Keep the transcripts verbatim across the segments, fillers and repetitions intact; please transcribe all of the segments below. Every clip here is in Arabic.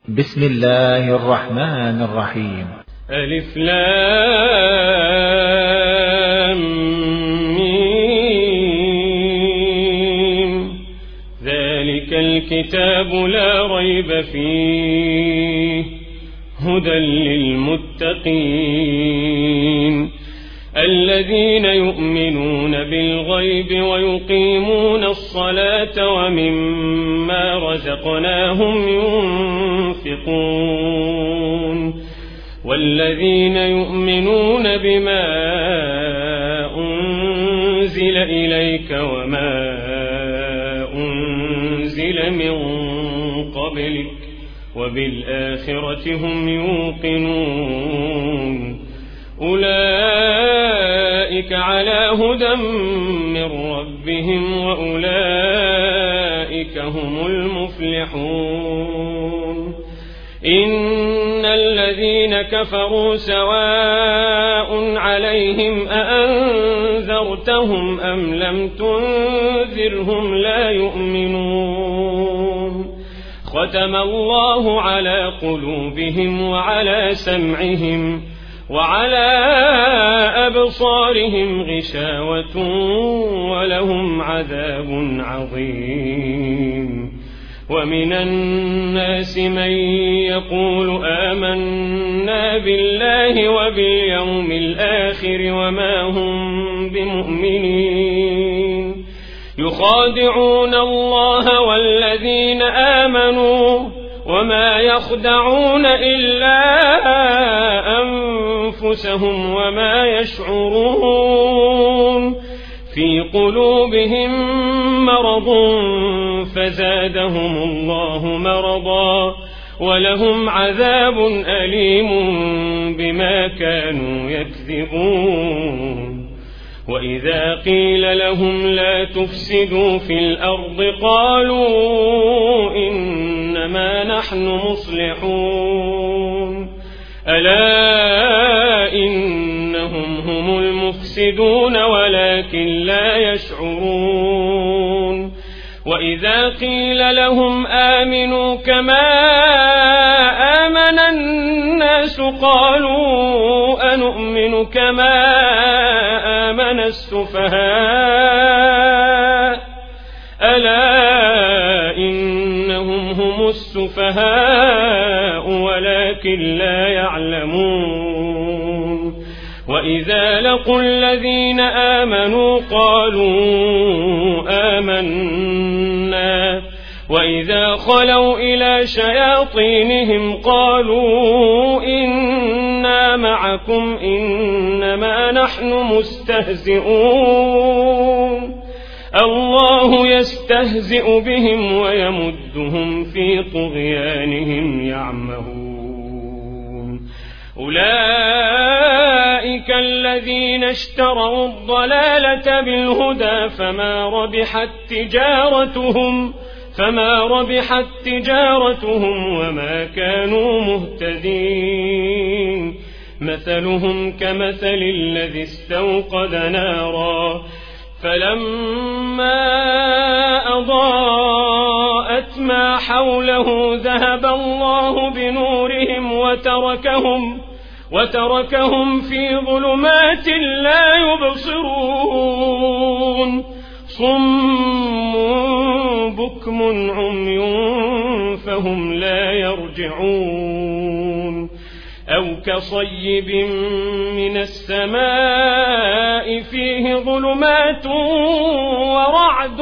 بسم الله الرحمن الرحيم. ألف لام ميم. ذلك الكتاب لا ريب فيه هدى للمتقين الذين يؤمنون بالغيب ويقيمون الصلاة ومما رزقناهم ينفقون والذين يؤمنون بما أنزل إليك وما أنزل من قبلك وبالآخرة هم يوقنون أولئك على هدى من ربهم وأولئك هم المفلحون. إن الذين كفروا سواء عليهم أأنذرتهم أم لم تنذرهم لا يؤمنون. ختم الله على قلوبهم وعلى سمعهم وعلى أبصارهم غشاوة ولهم عذاب عظيم. ومن الناس من يقول آمنا بالله وباليوم الآخر وما هم بمؤمنين يخادعون الله والذين آمنوا وما يخدعون إلا أنفسهم وما يشعرون. في قلوبهم مرض فزادهم الله مرضا ولهم عذاب أليم بما كانوا يكذبون. وإذا قيل لهم لا تفسدوا في الأرض قالوا إنما نحن مصلحون ألا إنهم هم المفسدون ولكن لا يشعرون. وإذا قيل لهم آمنوا كما آمن الناس قالوا أنؤمن كما آمن السفهاء ألا إنهم هم السفهاء ولكن لا يعلمون. وإذا لقوا الذين آمنوا قالوا آمنا وإذا خلوا إلى شياطينهم قالوا إنا معكم إنما نحن مستهزئون. الله يستهزئ بهم ويمدهم في طغيانهم يعمهون. أولئك الذين اشتروا الضلالة بالهدى فما ربحت تجارتهم فما ربحت تجارتهم وما كانوا مهتدين. مثلهم كمثل الذي استوقد نارا فلما أضاءت ما حوله ذهب الله بنورهم وتركهم وتركهم في ظلمات لا يبصرون. صم بكم عمي فهم لا يرجعون. أو كصيب من السماء فيه ظلمات ورعد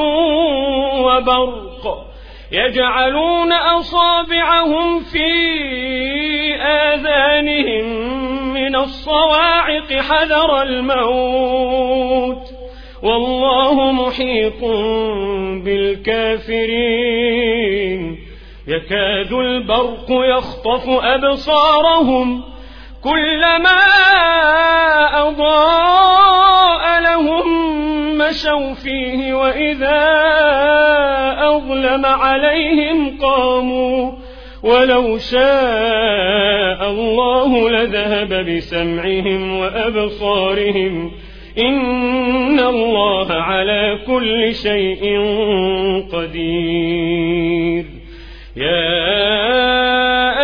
وبرق يجعلون أصابعهم في آذانهم من الصواعق حذر الموت والله محيط بالكافرين. يكاد البرق يخطف أبصارهم كلما أضاء لهم مشوا فيه وإذا أظلم عليهم قاموا ولو شاء الله لذهب بسمعهم وأبصارهم إن الله على كل شيء قدير. يا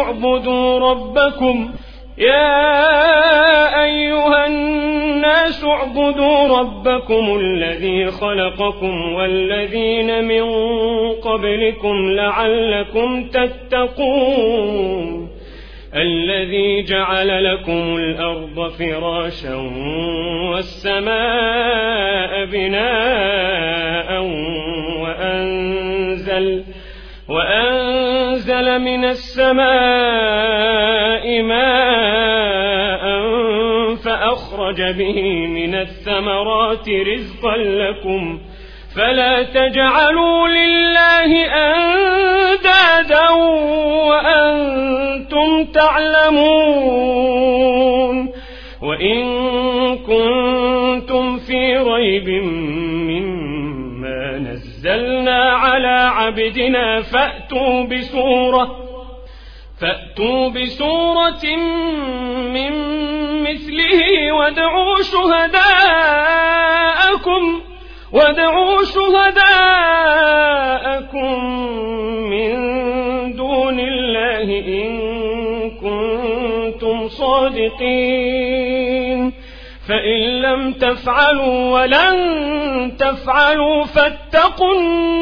اعبدوا ربكم يا أيها الناس اعبدوا ربكم الذي خلقكم والذين من قبلكم لعلكم تتقون الذي جعل لكم الأرض فراشا والسماء بناء وأنزل, وأنزل من السماء ماء فأخرج به من الثمرات رزقا لكم فلا تجعلوا لله أندادا وأنتم تعلمون وإن كنتم في ريب مما نزلنا على عبدنا فأتوا بسورة فأتوا بسورة من مثله وادعوا شهداءكم وادعوا شهداءكم من دون الله إن كنتم صادقين فإن لم تفعلوا ولن تفعلوا فاتقوا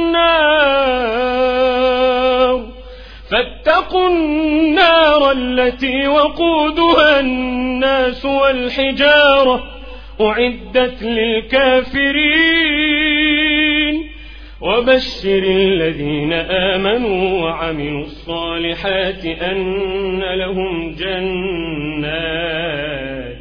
النار فاتقوا النار التي وقودها الناس والحجارة أعدت للكافرين وبشر الذين آمنوا وعملوا الصالحات أن لهم جنات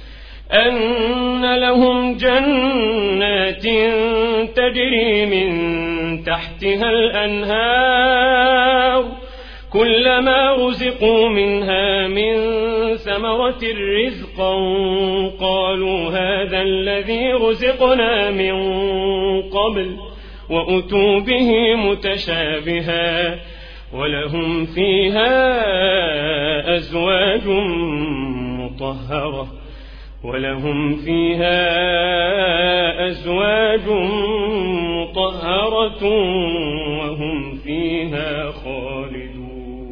أن لهم جنات تجري من تحتها الأنهار كلما رزقوا منها من ثمرة رزقا قالوا هذا الذي رزقنا من قبل وأتوا به متشابها ولهم فيها أزواج مطهرة ولهم فيها أزواج مطهرة وهم فيها خالدون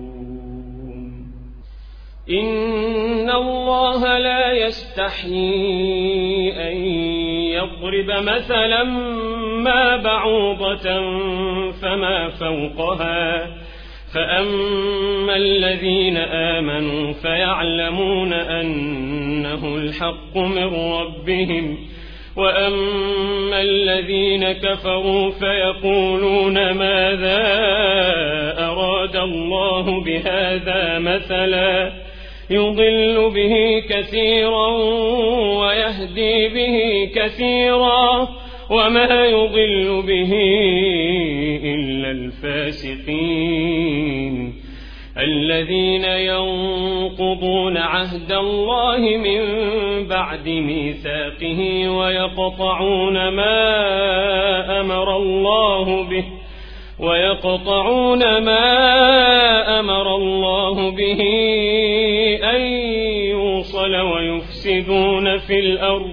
إن الله لا يستحيي أن يضرب مثلا ما بعوضة فما فوقها فأما الذين آمنوا فيعلمون أنه الحق من ربهم وأما الذين كفروا فيقولون ماذا أراد الله بهذا مثلا يضل به كثيرا ويهدي به كثيرا وما يضل به إلا الفاسقين الذين ينقضون عهد الله من بعد ميثاقه ويقطعون ما أمر الله به ويقطعون ما أمر الله به أن يوصل ويفسدون في الأرض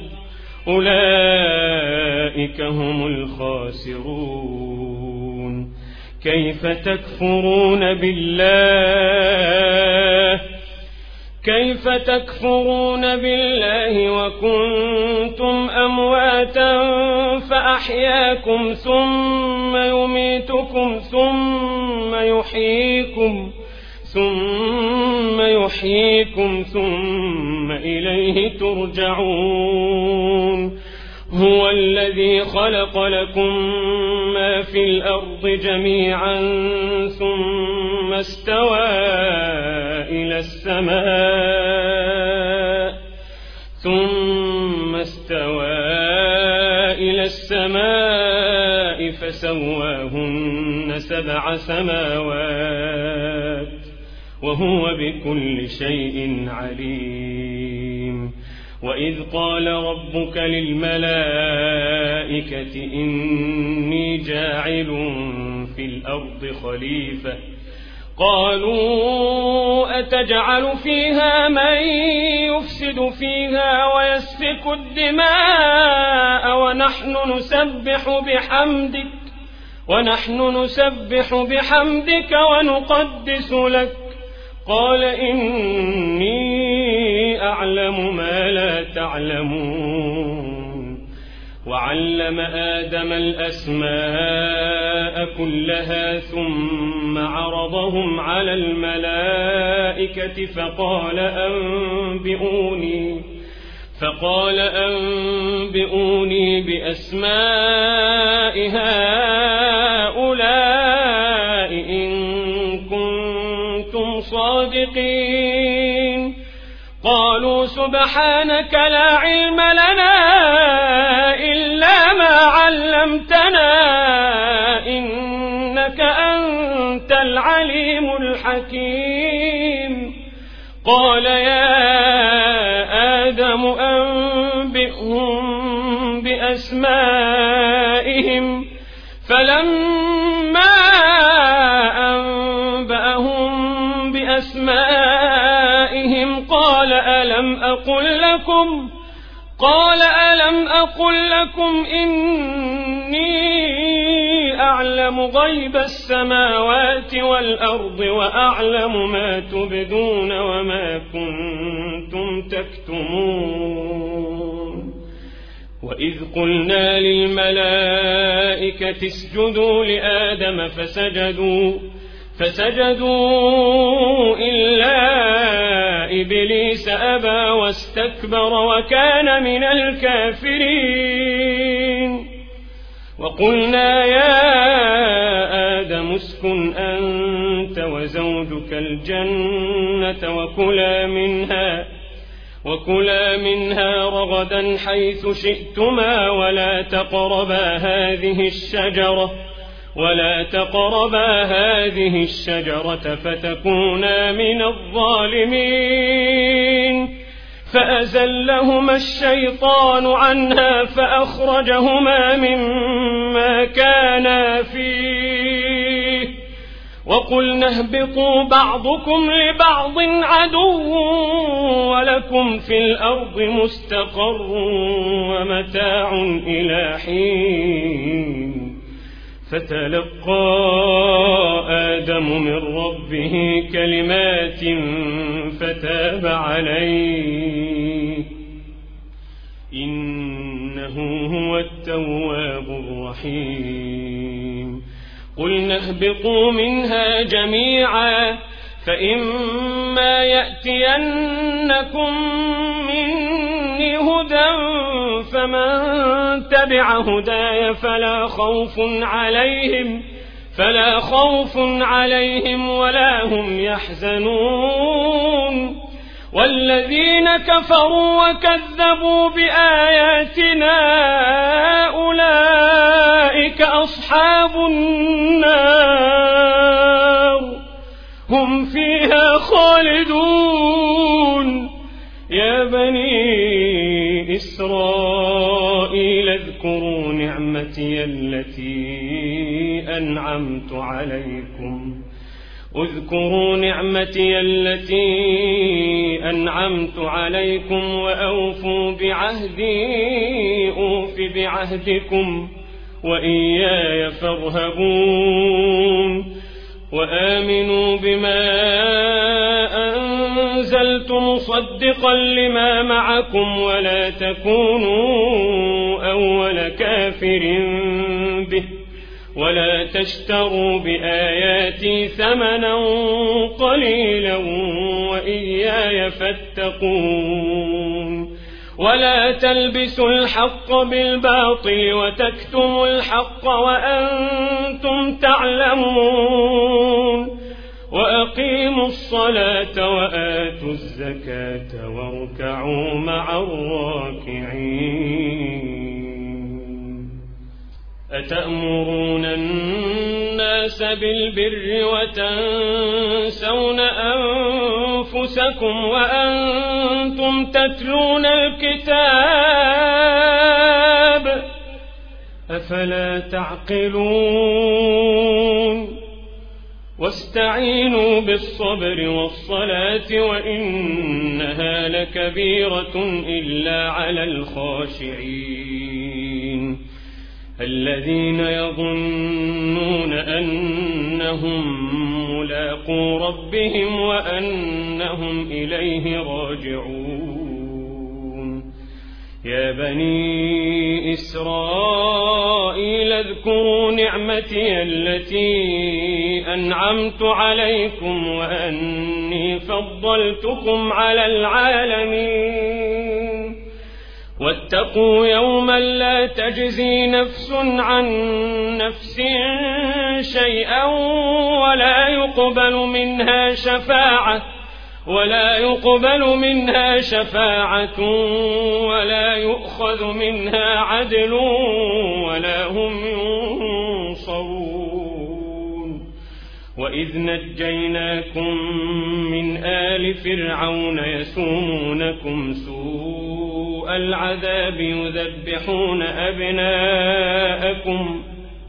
أولئك هم الخاسرون كيف تكفرون بالله كيف تكفرون بالله وكنتم أمواتا فأحياكم ثم يميتكم ثم يحييكم ثم يحييكم ثم إليه ترجعون هو الذي خلق لكم ما في الأرض جميعا ثم استوى إلى السماء ثم استوى إلى السماء فسواهن سبع سماوات وهو بكل شيء عليم وإذ قال ربك للملائكة إني جاعل في الأرض خليفة قالوا أتجعل فيها من يفسد فيها ويسفك الدماء ونحن نسبح بحمدك ونحن نسبح بحمدك ونقدس لك قال إني أعلم ما لا تعلمون. وعلم آدم الأسماء كلها ثم عرضهم على الملائكة فقال أنبئوني فقال أنبئوني بأسماء هؤلاء إن كنتم صادقين. قالوا سبحانك لا علم لنا إلا ما علمتنا إنك أنت العليم الحكيم. قال يا آدم أنبئهم بأسمائهم فلما أنبأهم بأسمائهم قال ألم أقل لكم قال ألم أقل لكم إني أعلم غيب السماوات والأرض وأعلم ما تبدون وما كنتم تكتمون. وإذ قلنا للملائكة اسجدوا لآدم فسجدوا فسجدوا إلا إبليس أبى واستكبر وكان من الكافرين. وقلنا يا آدم اسكن أنت وزوجك الجنة وكلا منها وكلا منها رغدا حيث شئتما ولا تقربا هذه الشجرة ولا تقربا هذه الشجرة فتكونا من الظالمين. فأزلهما الشيطان عنها فأخرجهما مما كانا فيه وقلنا اهبطوا بعضكم لبعض عدو ولكم في الأرض مستقر ومتاع إلى حين. فتلقى آدم من ربه كلمات فتاب عليه إنه هو التواب الرحيم. قلنا اهبطوا منها جميعا فإما يأتينكم مني هدى فمن تبع هداي فلا خوف عليهم فلا خوف عليهم ولا هم يحزنون. والذين كفروا وكذبوا بآياتنا أولئك أصحاب النار هم فيها خالدون. يا بني إسرائيل اذكروا نعمتي التي أنعمت عليكم اذكروا نعمتي التي أنعمت عليكم وأوفوا بعهدي أوف بعهدكم وإياي فارهبون. وآمنوا بما أنزلت مصدقا لما معكم ولا تكونوا أول كافر به ولا تشتروا بآياتي ثمنا قليلا وإياي فاتقون. ولا تلبسوا الحق بالباطل وتكتموا الحق وأنتم تعلمون. وأقيموا الصلاة وآتوا الزكاة واركعوا مع الراكعين. أتأمرون الناس بالبر وتنسون أنفسكم وأنتم تتلون الكتاب أفلا تعقلون. واستعينوا بالصبر والصلاة وإنها لكبيرة إلا على الخاشعين. الذين يظنون أنهم ملاقو ربهم وأنهم إليه راجعون. يا بني إسرائيل اذكروا نعمتي التي أنعمت عليكم وأني فضلتكم على العالمين. واتقوا يوما لا تجزي نفس عن نفس شيئا ولا يقبل منها شفاعة ولا يقبل منها شفاعة ولا يؤخذ منها عدل ولا هم ينصرون. وإذ نجيناكم من آل فرعون يسومونكم سوء العذاب يذبحون أبناءكم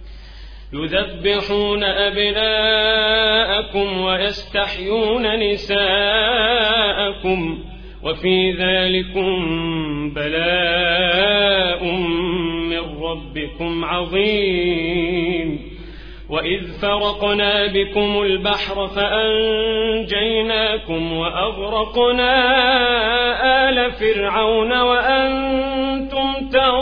يذبحون أبناءكم ويستحيون نساءكم وفي ذلكم بلاء من ربكم عظيم. وإذ فرقنا بكم البحر فأنجيناكم وأغرقنا آل فرعون وأنتم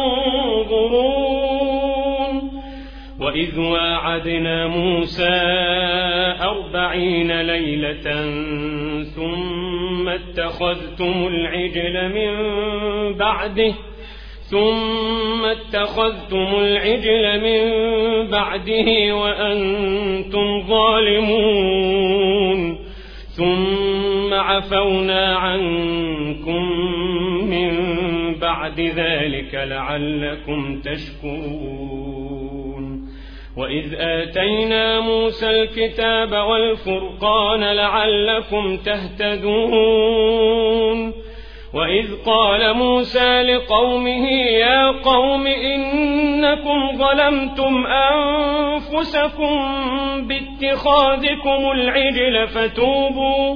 تنظرون. وإذ واعدنا موسى أربعين ليلة ثم اتخذتم العجل من بعده ثم اتخذتم العجل من بعده وأنتم ظالمون ثم عفونا عنكم من بعد ذلك لعلكم تشكرون. وإذ آتينا موسى الكتاب والفرقان لعلكم تهتدون. وإذ قال موسى لقومه يا قوم إنكم ظلمتم أنفسكم باتخاذكم العجل فتوبوا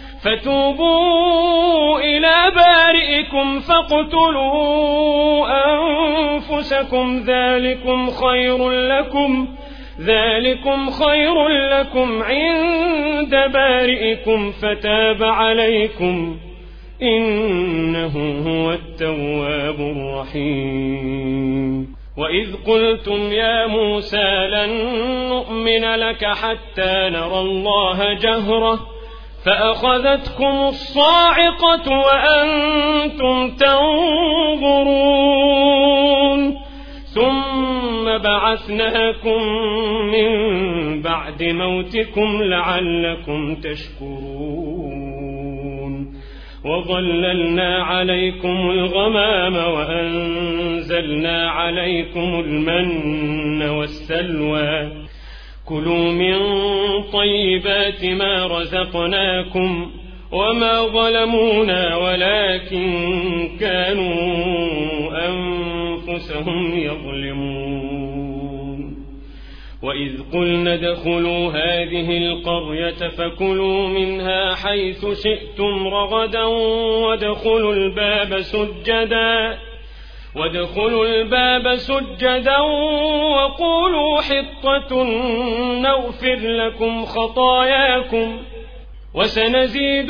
فتوبوا إلى بارئكم فاقتلوا أنفسكم ذلكم خير لكم ذلكم خير لكم عند بارئكم فتاب عليكم إنه هو التواب الرحيم. وإذ قلتم يا موسى لن نؤمن لك حتى نرى الله جهرة فأخذتكم الصاعقة وأنتم تنظرون ثم بعثناكم من بعد موتكم لعلكم تشكرون. وظللنا عليكم الغمام وأنزلنا عليكم المن والسلوى كلوا من طيبات ما رزقناكم وما ظلمونا ولكن كانوا أنفسهم يظلمون. وإذ قلنا ادخلوا هذه القرية فكلوا منها حيث شئتم رغدا وادخلوا الباب سجدا وادخلوا الباب سجدا وقولوا حطة نغفر لكم خطاياكم وسنزيد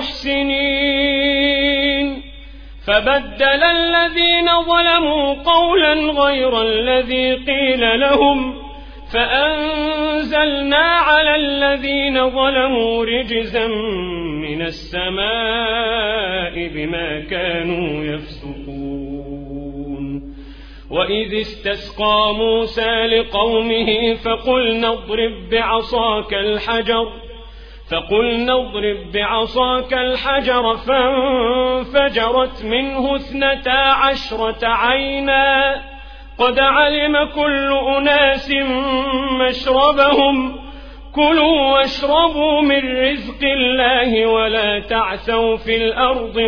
المحسنين. فبدل الذين ظلموا قولا غير الذي قيل لهم فأنزلنا على الذين ظلموا رجزا من السماء بما كانوا يفسقون. وإذ استسقى موسى لقومه فقلنا اضرب بعصاك الحجر فقلنا اضرب بعصاك الحجر فانفجرت منه اثنتا عشرة عينا قد علم كل أناس مشربهم كلوا واشربوا من رزق الله ولا تعثوا في الأرض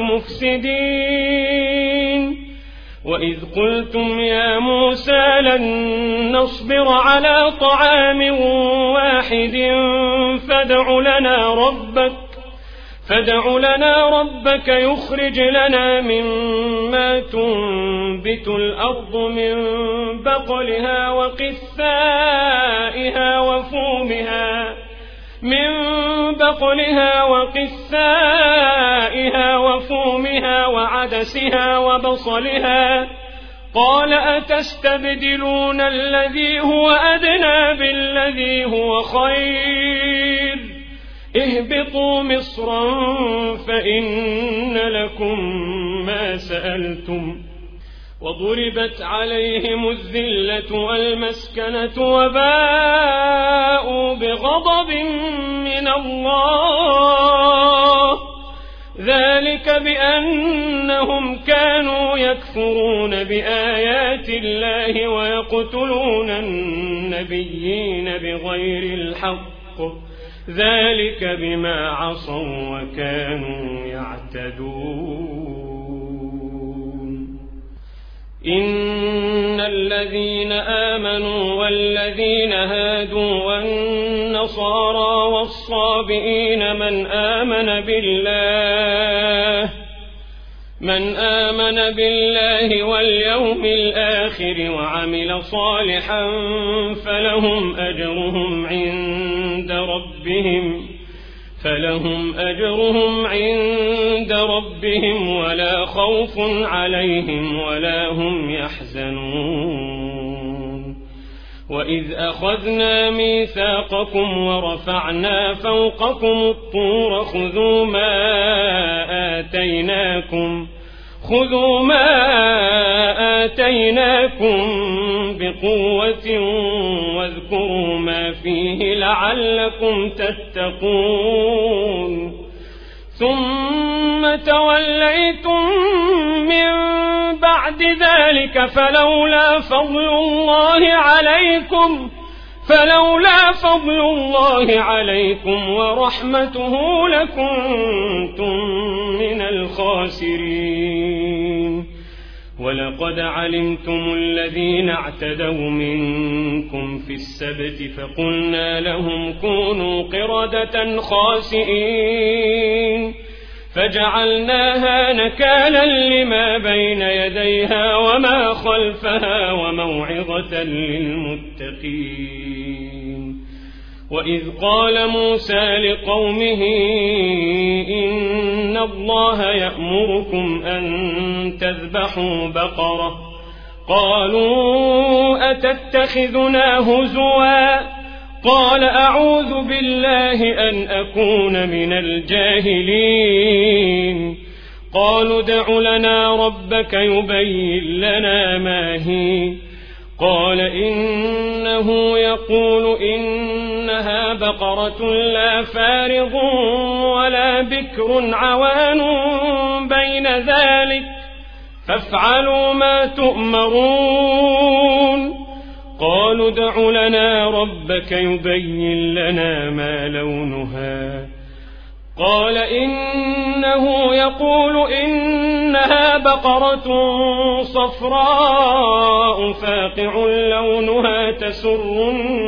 مفسدين. وإذ قلتم يا موسى لن نصبر على طعام واحد فادع لنا ربك فادع لنا ربك يخرج لنا مما تنبت الأرض من بقلها وقثائها وفومها من بقلها وقثائها وفومها وعدسها وبصلها. قال أتستبدلون الذي هو أدنى بالذي هو خير اهبطوا مصرا فإن لكم ما سألتم وضربت عليهم الذلة والمسكنة وباءوا بغضب من الله ذلك بأنهم كانوا يكفرون بآيات الله ويقتلون النبيين بغير الحق ذلك بما عصوا وكانوا يعتدون. إن الذين آمنوا والذين هادوا والنصارى والصابئين من آمن بالله من آمن بالله واليوم الآخر وعمل صالحا فلهم أجرهم عند ربهم فلهم أجرهم عند ربهم ولا خوف عليهم ولا هم يحزنون. وإذ أخذنا ميثاقكم ورفعنا فوقكم الطور خذوا ما آتيناكم خذوا ما آتيناكم بقوة واذكروا ما فيه لعلكم تتقون. ثم توليتم من بعد ذلك فلولا فضل الله عليكم فلولا فضل الله عليكم ورحمته لكنتم من الخاسرين. ولقد علمتم الذين اعتدوا منكم في السبت فقلنا لهم كونوا قردة خاسئين فجعلناها نكالا لما بين يديها وما خلفها وموعظة للمتقين. وإذ قال موسى لقومه إن الله يأمركم أن تذبحوا بقرة قالوا أتتخذنا هزوا قال أعوذ بالله أن أكون من الجاهلين. قالوا ادع لنا ربك يبين لنا ما هي قال إنه يقول إنها بقرة لا فارض ولا بكر عوان بين ذلك فافعلوا ما تؤمرون. قالوا ادع لنا ربك يبين لنا ما لونها قال إنه يقول إنها بقرة صفراء فاقع لونها تسر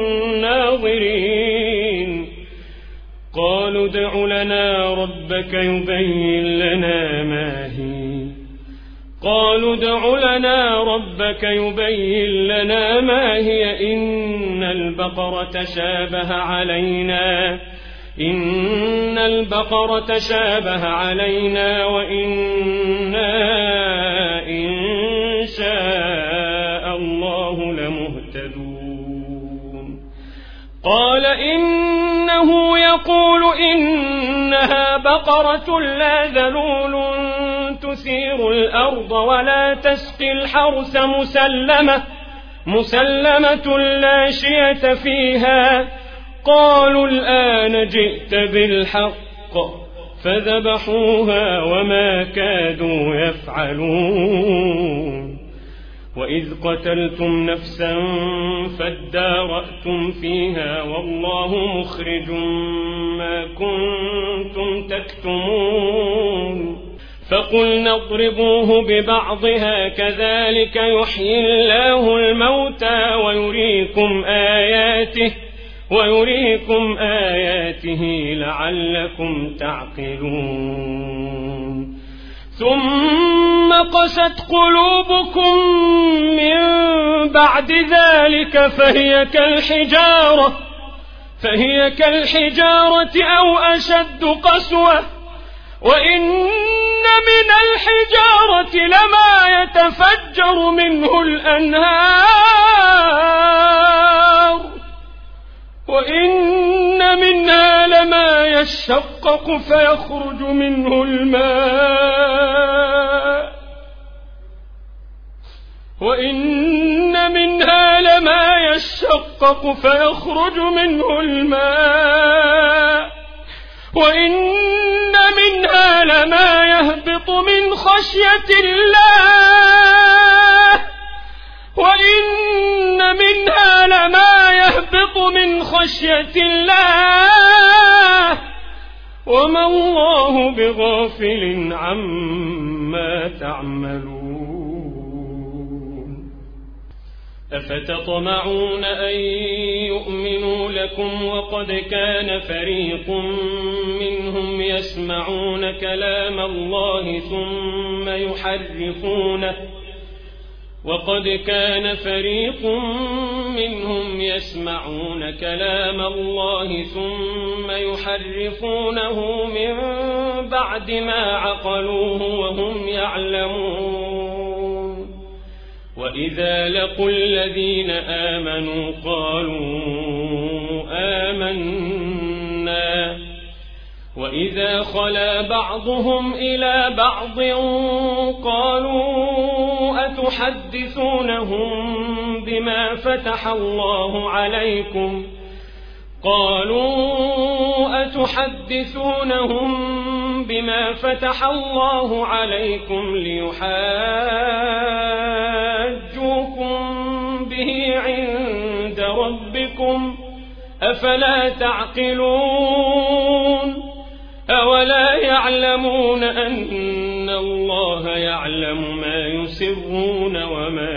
الناظرين. قالوا ادع لنا ربك يبين لنا ما هي قالوا ادع لنا ربك يبين لنا ما هي إن البقرة شابه علينا إن البقرة شابه علينا وإنا إن شاء الله لمهتدون. قال إنه يقول إنها بقرة لا ذلول تثير الأرض ولا تسقي الحرث مسلمة مسلمة لا شية فيها. قالوا الآن جئت بالحق فذبحوها وما كادوا يفعلون. وإذ قتلتم نفسا فادارأتم فيها والله مخرج ما كنتم تكتمون. فقلنا اضربوه ببعضها كذلك يحيي الله الموتى ويريكم آياته ويريكم آياته لعلكم تعقلون ثم قست قلوبكم من بعد ذلك فهي كالحجارة فهي كالحجارة أو أشد قسوة وإن من الحجارة لما يتفجر منه الأنهار وإن منها لما يشقق فيخرج منه الماء وإن منها لما يشقق فيخرج منه الماء وإن منها لما يهبط من خشية الله وإن منها لما يهبط من خشية الله وما الله بغافل عما تعملون أفتطمعون أن يؤمنوا لكم وقد كان فريق منهم يسمعون كلام الله ثم يحرفونه وقد كان فريق منهم يسمعون كلام الله ثم يحرفونه من بعد ما عقلوه وهم يعلمون وإذا لقوا الذين آمنوا قالوا آمنا وإذا خلا بعضهم إلى بعض قالوا أتحدثونهم بما فتح الله عليكم قالوا أتحدثونهم بما فتح الله عليكم ليحاجوكم به عند ربكم أفلا تعقلون أولا يعلمون أن الله يعلم ما يسرون وما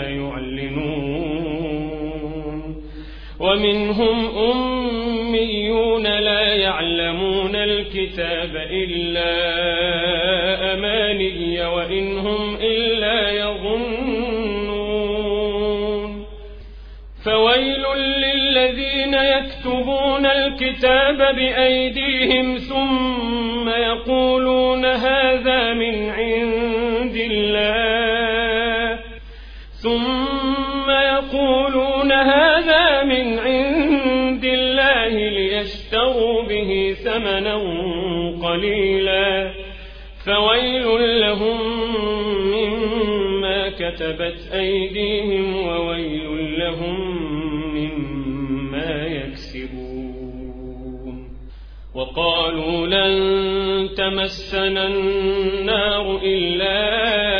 يعلنون ومنهم أميون لا يعلمون الكتاب إلا أماني وإنهم إلا يظنون فويل للذين يكتبون الكتاب بأيديهم ثم يقولون هذا من عند الله ثم يقولون هذا من عند الله ليشتروا به ثمنا قليلا فويل لهم مما كتبت أيديهم وويل لهم مما يكسبون وقالوا لن تمسنا النار إلا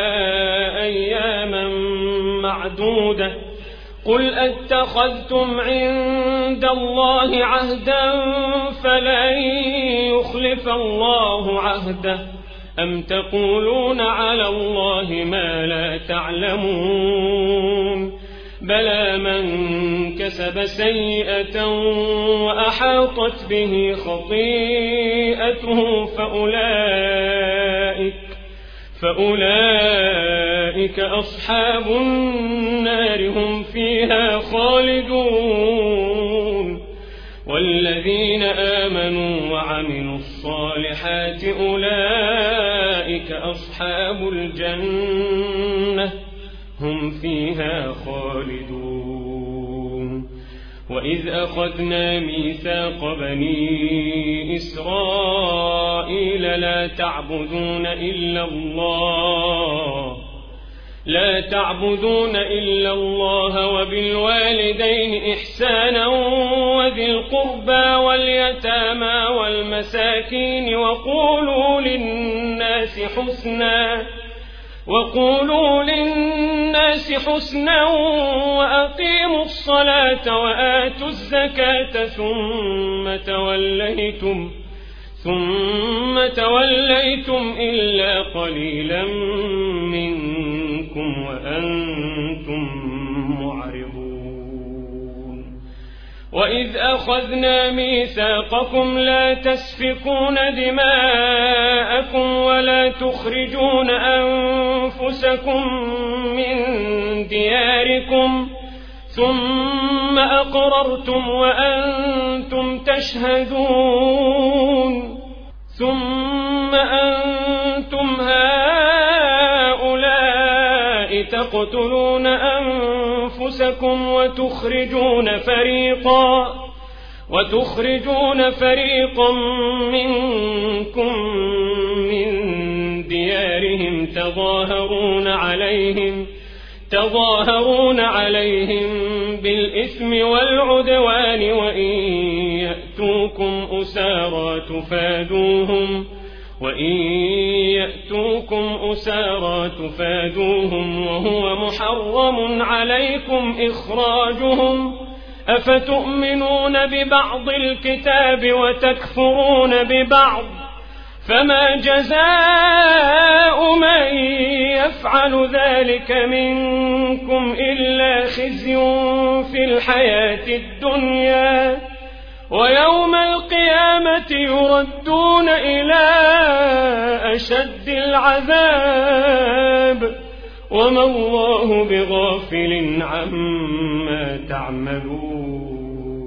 أياما معدودة قل أتخذتم عند الله عهدا فلن يخلف الله عهده أم تقولون على الله ما لا تعلمون بلى من كسب سيئة وأحاطت به خطيئته فأولئك فأولئك أصحاب النار هم فيها خالدون والذين آمنوا وعملوا الصالحات أولئك أصحاب الجنة هم فيها خالدون وإذ أخذنا ميثاق بني إسرائيل لا تعبدون إلا الله لا تعبدون إلا الله وبالوالدين إحسانا وذي القربى واليتامى والمساكين وقولوا للناس حسنا وقولوا للناس حسنا وأقيموا الصلاة وآتوا الزكاة ثم توليتم ثم توليتم إلا قليلا منكم وأنتم معرضون وإذ أخذنا ميثاقكم لا تسفكون دماءكم ولا تخرجون أنفسكم من دياركم ثم أقررتم وأنتم تشهدون ثم أنتم هؤلاء تقتلون أنفسكم وتخرجون فريقا وتخرجون فريقا منكم من ديارهم تظاهرون عليهم تظاهرون عليهم بالإثم والعدوان وإن يأتوكم أسارى تفادوهم وإن يأتوكم أسارى تفادوهم وهو محرم عليكم إخراجهم أفتؤمنون ببعض الكتاب وتكفرون ببعض فما جزاء من يفعل ذلك منكم إلا خزي في الحياة الدنيا ويوم القيامة يردون إلى أشد العذاب وما الله بغافل عما تعملون.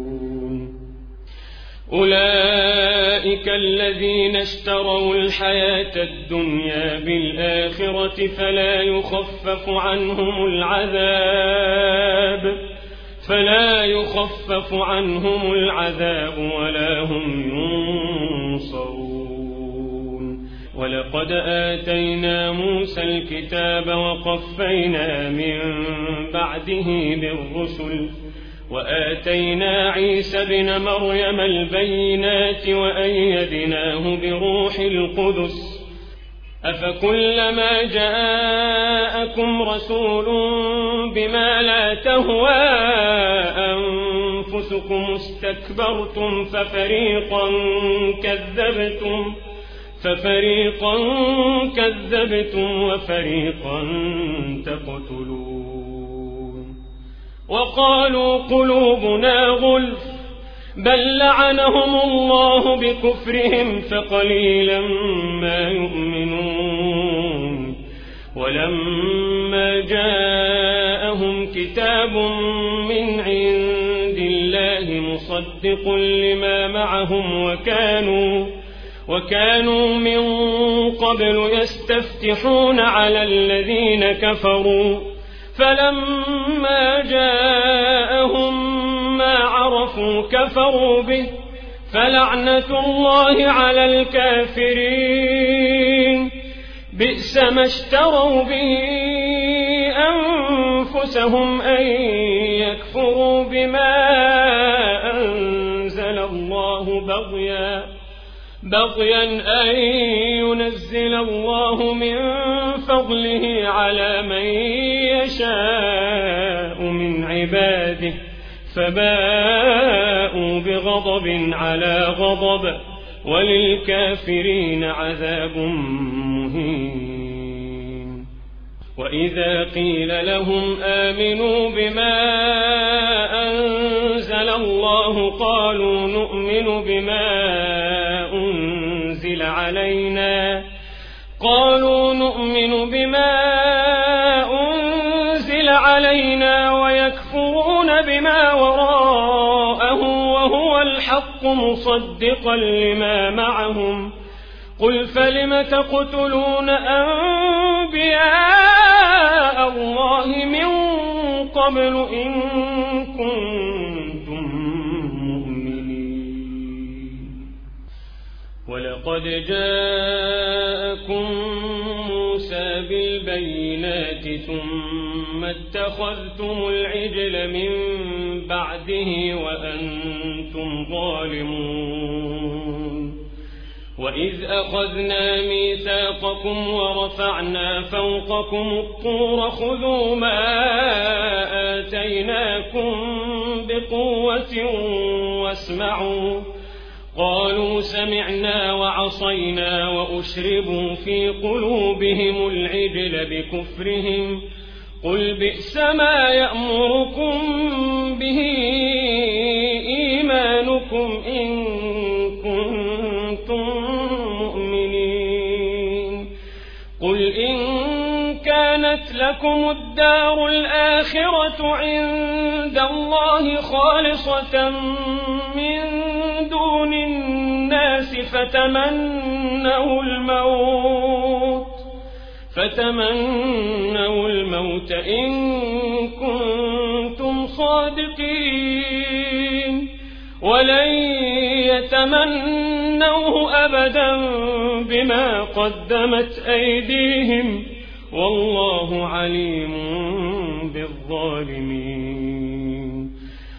أولئك الذين اشتروا الحياة الدنيا بالآخرة فلا يخفف عنهم العذاب فلا يخفف عنهم العذاب ولا هم ينصرون. ولقد آتينا موسى الكتاب وقفينا من بعده بالرسل وآتينا عيسى بن مريم البينات وأيدناه بروح القدس أفكلما جاءكم رسول بما لا تهوى أنفسكم استكبرتم ففريقا كذبتم ففريقا كذبتم وفريقا تقتلون. وقالوا قلوبنا غلف بل لعنهم الله بكفرهم فقليلا ما يؤمنون. ولما جاءهم كتاب من عند الله مصدق لما معهم وكانوا وكانوا من قبل يستفتحون على الذين كفروا فلما جاءهم ما عرفوا كفروا به فلعنة الله على الكافرين. بئس ما اشتروا به أنفسهم أن يكفروا بما أنزل الله بغيا بغيا أن ينزل الله من فضله على من يشاء من عباده فباءوا بغضب على غضب وللكافرين عذاب مهين. وإذا قيل لهم آمنوا بما أنزل الله قالوا نؤمن بما أنزل علينا قالوا نؤمن بما أنزل علينا ويكفرون بما وراءه وهو الحق مصدقا لما معهم قل فلم تقتلون أنبياء الله من قبل إن كنتم مؤمنين. ولقد جاءكم موسى بالبينات ثم اتخذتم العجل من بعده وأنتم ظالمون. وإذ أخذنا ميثاقكم ورفعنا فوقكم الطور خذوا ما آتيناكم بقوة واسمعوا قالوا سمعنا وعصينا وأشربوا في قلوبهم العجل بكفرهم قل بئس ما يأمركم به أيمانكم إن كنتم مؤمنين قل إن كانت لكم الدار الآخرة عند الله خالصة من دون الناس فتمنوا الموت فتمنوا الموت إن كنتم صادقين ولن يتمنوه أبدا بما قدمت أيديهم والله عليم بالظالمين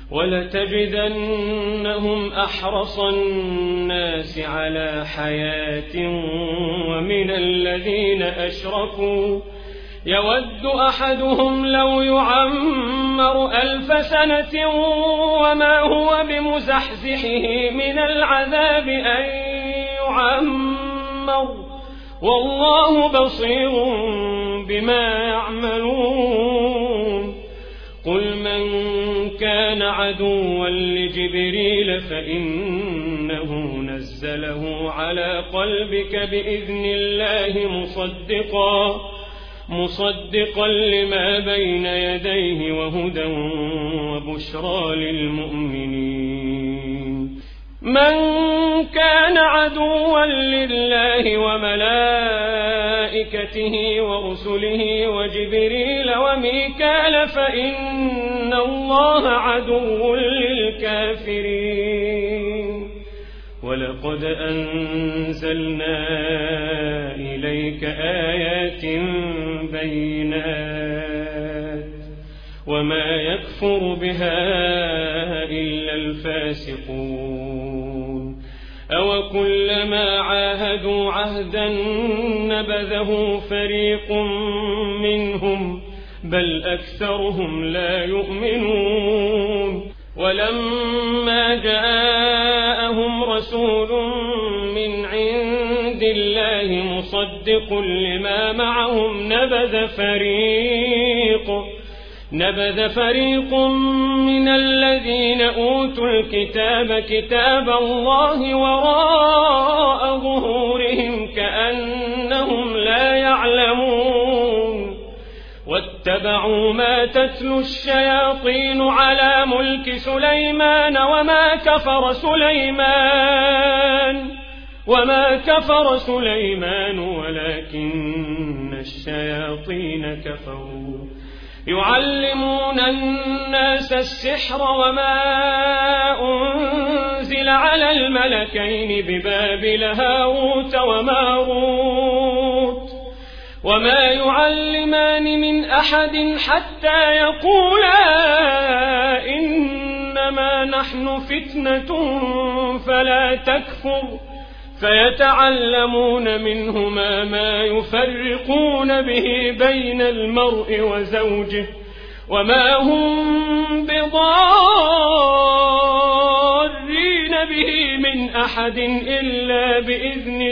ولتجدنهم أحرص الناس على حياة ومن الذين أشركوا يود أحدهم لو يعمر ألف سنة وما هو بمزحزحه من العذاب أن يعمر والله بصير بما يعملون قل من كان عدوا لجبريل فإنه نزله على قلبك بإذن الله مصدقا مصدقا لما بين يديه وهدى وبشرى للمؤمنين من كان عدوا لله وملائكته ورسله وجبريل وميكال فإن الله عدو للكافرين ولقد أنزلنا إليك آيات بينات وما يكفر بها إلا الفاسقون أو كلما عاهدوا عهدا نبذه فريق منهم بل أكثرهم لا يؤمنون ولما جاءهم رسول من عند الله مصدق لما معهم نبذ فريق نبذ فريق من الذين أوتوا الكتاب كتاب الله وراء ظهورهم كأنهم لا يعلمون واتبعوا ما تتلو الشياطين على ملك سليمان وما كفر سليمان وما كفر سليمان ولكن الشياطين كفروا يعلمون الناس السحر وما أنزل على الملكين ببابل هاروت وماروت وما يعلمان من أحد حتى يقولا إنما نحن فتنة فلا تكفر فيتعلمون منهما ما يفرقون به بين المرء وزوجه وما هم بضارين به من أحد إلا بإذن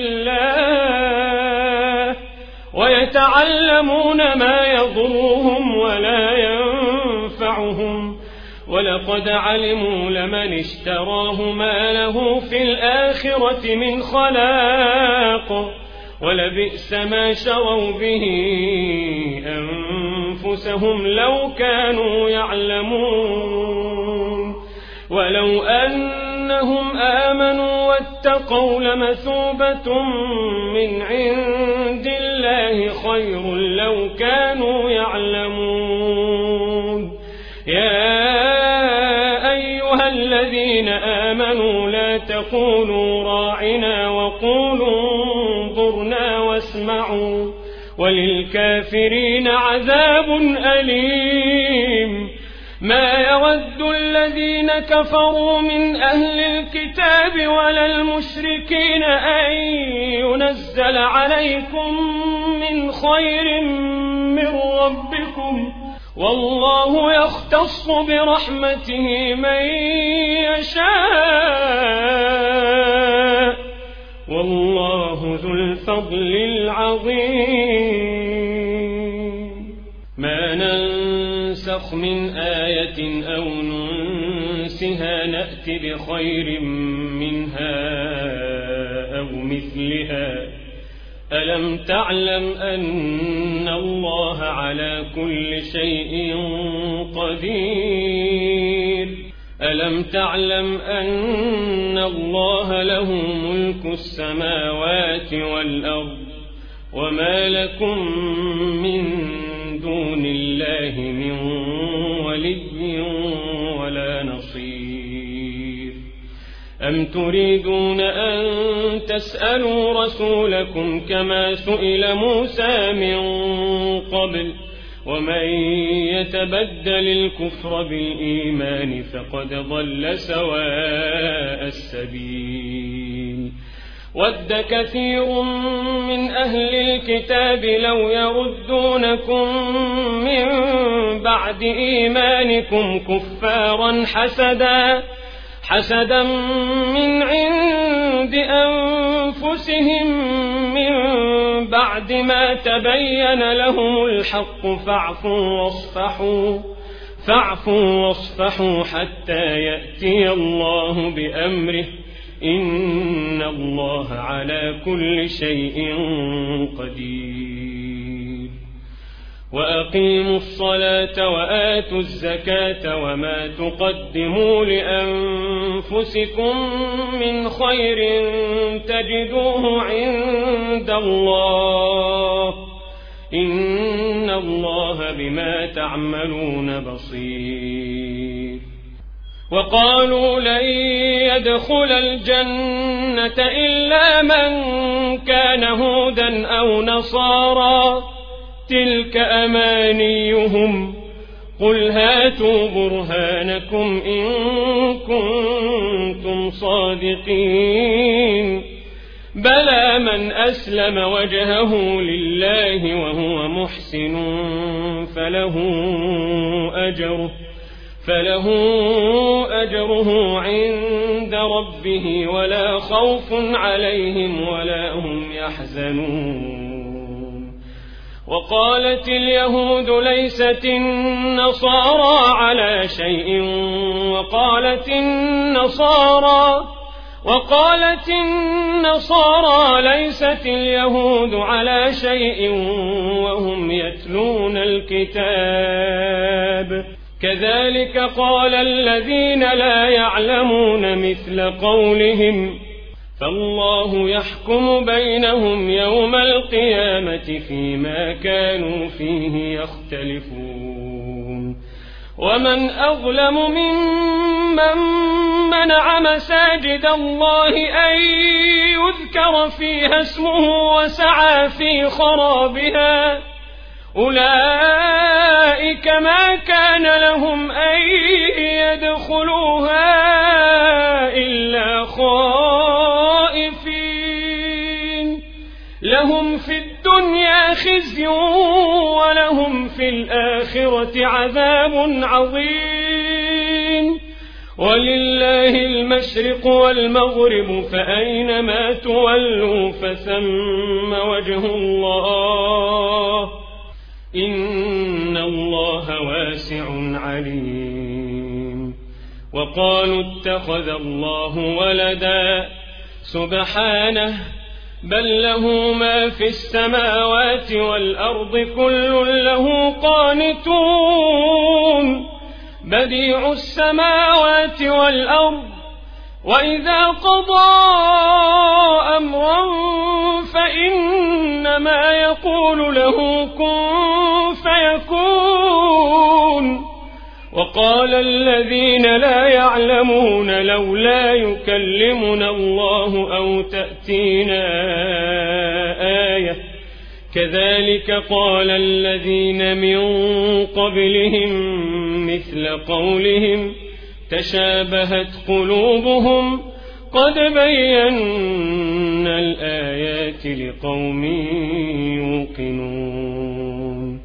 الله ويتعلمون ما يضرهم ولا ينفعهم ولقد علموا لمن اشتراه ما له في الآخرة من خلاق ولبئس ما شروا به أنفسهم لو كانوا يعلمون ولو أنهم آمنوا واتقوا لمثوبة من عند الله خير لو كانوا يعلمون يا أيها الذين آمنوا لا تقولوا راعنا وقولوا انظرنا واسمعوا وللكافرين عذاب أليم ما يود الذين كفروا من أهل الكتاب ولا المشركين أن ينزل عليكم من خير من ربكم والله يختص برحمته من يشاء والله ذو الفضل العظيم ما ننسخ من آية أو ننسها جنسها نأت بخير منها أو مثلها ألم تعلم أن الله على كل شيء قدير ألم تعلم أن الله له ملك السماوات والأرض وما لكم من دون الله من ولي ولا نصير أم تريدون أن تسألوا رسولكم كما سئل موسى من قبل ومن يتبدل الكفر بالإيمان فقد ضل سواء السبيل ود كثير من أهل الكتاب لو يردونكم من بعد إيمانكم كفارا حسدا حسدا من عند أنفسهم من بعد ما تبين لهم الحق فاعفوا واصفحوا فاعفوا واصفحوا حتى يأتي الله بأمره إن الله على كل شيء قدير وأقيموا الصلاة وآتوا الزكاة وما تقدموا لأنفسكم من خير تجدوه عند الله إن الله بما تعملون بصير وقالوا لن يدخل الجنة إلا من كان هودا أو نصارى تلك أمانيهم قل هاتوا برهانكم إن كنتم صادقين بلى من أسلم وجهه لله وهو محسن فله أجره فله أجره عند ربه ولا خوف عليهم ولا هم يحزنون وقالت اليهود ليست النصارى على شيء وقالت النصارى وقالت النصارى ليست اليهود على شيء وهم يتلون الكتاب كذلك قال الذين لا يعلمون مثل قولهم فالله يحكم بينهم يوم القيامة فيما كانوا فيه يختلفون ومن أظلم ممن منع مساجد الله أن يذكر فيها اسمه وسعى في خرابها أولئك ما كان لهم أن يدخلوها إلا خائفين لهم في الدنيا خزي ولهم في الآخرة عذاب عظيم ولله المشرق والمغرب فأينما تولوا فثم وجه الله إن الله واسع عليم وقالوا اتخذ الله ولدا سبحانه بل له ما في السماوات والأرض كل له قانتون بديع السماوات والأرض وإذا قضى أمرا فإنما يقول له كن فيكون وقال الذين لا يعلمون لولا يكلمنا الله أو تأتينا آية كذلك قال الذين من قبلهم مثل قولهم تشابهت قلوبهم قد بينا الآيات لقوم يوقنون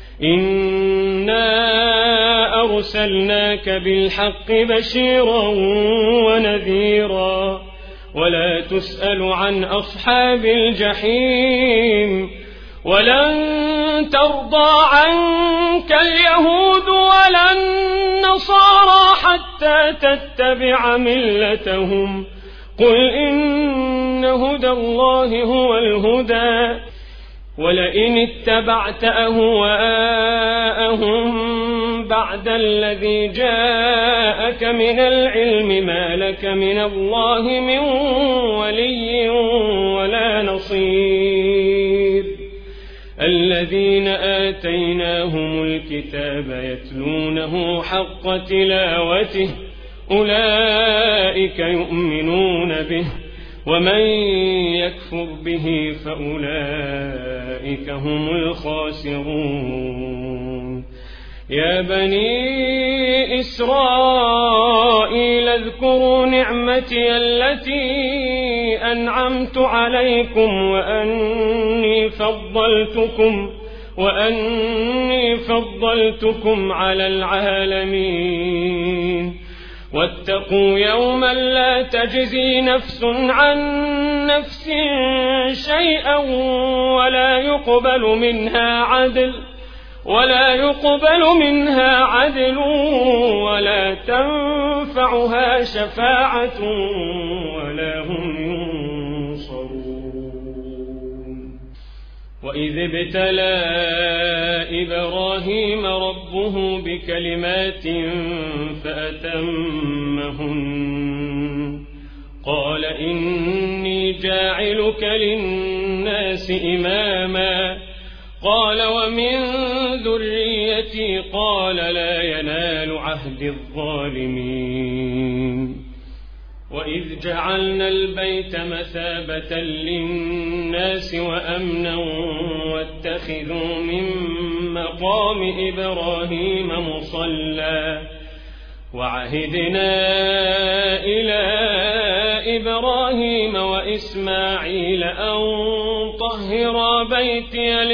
إنا أرسلناك بالحق بشيرا ونذيرا ولا تسأل عن أصحاب الجحيم ولن ترضى عنك اليهود ولا النصارى حتى تتبع ملتهم قل إن هدى الله هو الهدى ولئن اتبعت أهواءهم بعد الذي جاءك من العلم ما لك من الله من ولي ولا نصير الذين آتيناهم الكتاب يتلونه حق تلاوته أولئك يؤمنون به ومن يكفر به فأولئك هم الخاسرون يا بني إسرائيل اذكروا نعمتي التي أنعمت عليكم وأني فضلتكم وأني فضلتكم على العالمين واتقوا يوما لا تجزي نفس عن نفس شيئا ولا يقبل منها عدل ولا يقبل منها عدل ولا تنفعها شفاعة ولا هم ينصرون وإذ ابتلى إبراهيم ربه بكلمات فأتمهن قال إني جاعلك للناس إماما قال ومن ذريتي قال لا ينال عهد الظالمين وإذ جعلنا البيت مثابة للناس وأمنا واتخذوا من مقام إبراهيم مصلى وعهدنا إلى إبراهيم وإسماعيل أن طهرا بيتي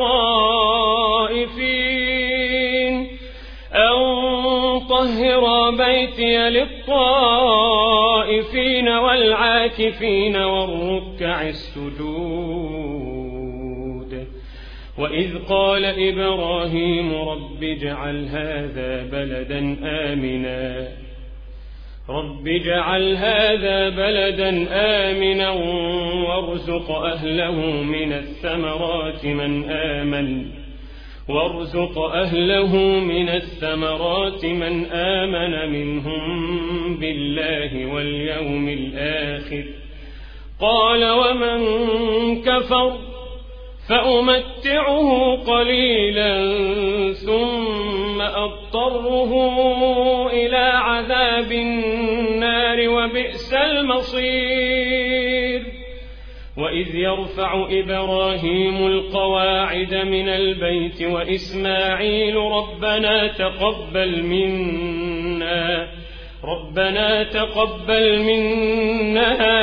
للطائفين أن طهرا بيتي للطائفين والعاكفين والركع السجود وإذ قال إبراهيم رب اجعل هذا بلدا آمنا رب اجعل هذا بلدا آمنا وارزق أهله من الثمرات من آمن وارزق أهله من الثمرات من آمن منهم بالله واليوم الآخر قال ومن كفر فأمتعه قليلا ثم أضطره إلى عذاب النار وبئس المصير وإذ يرفع إبراهيم القواعد من البيت وإسماعيل ربنا تقبل منا ربنا تقبل منا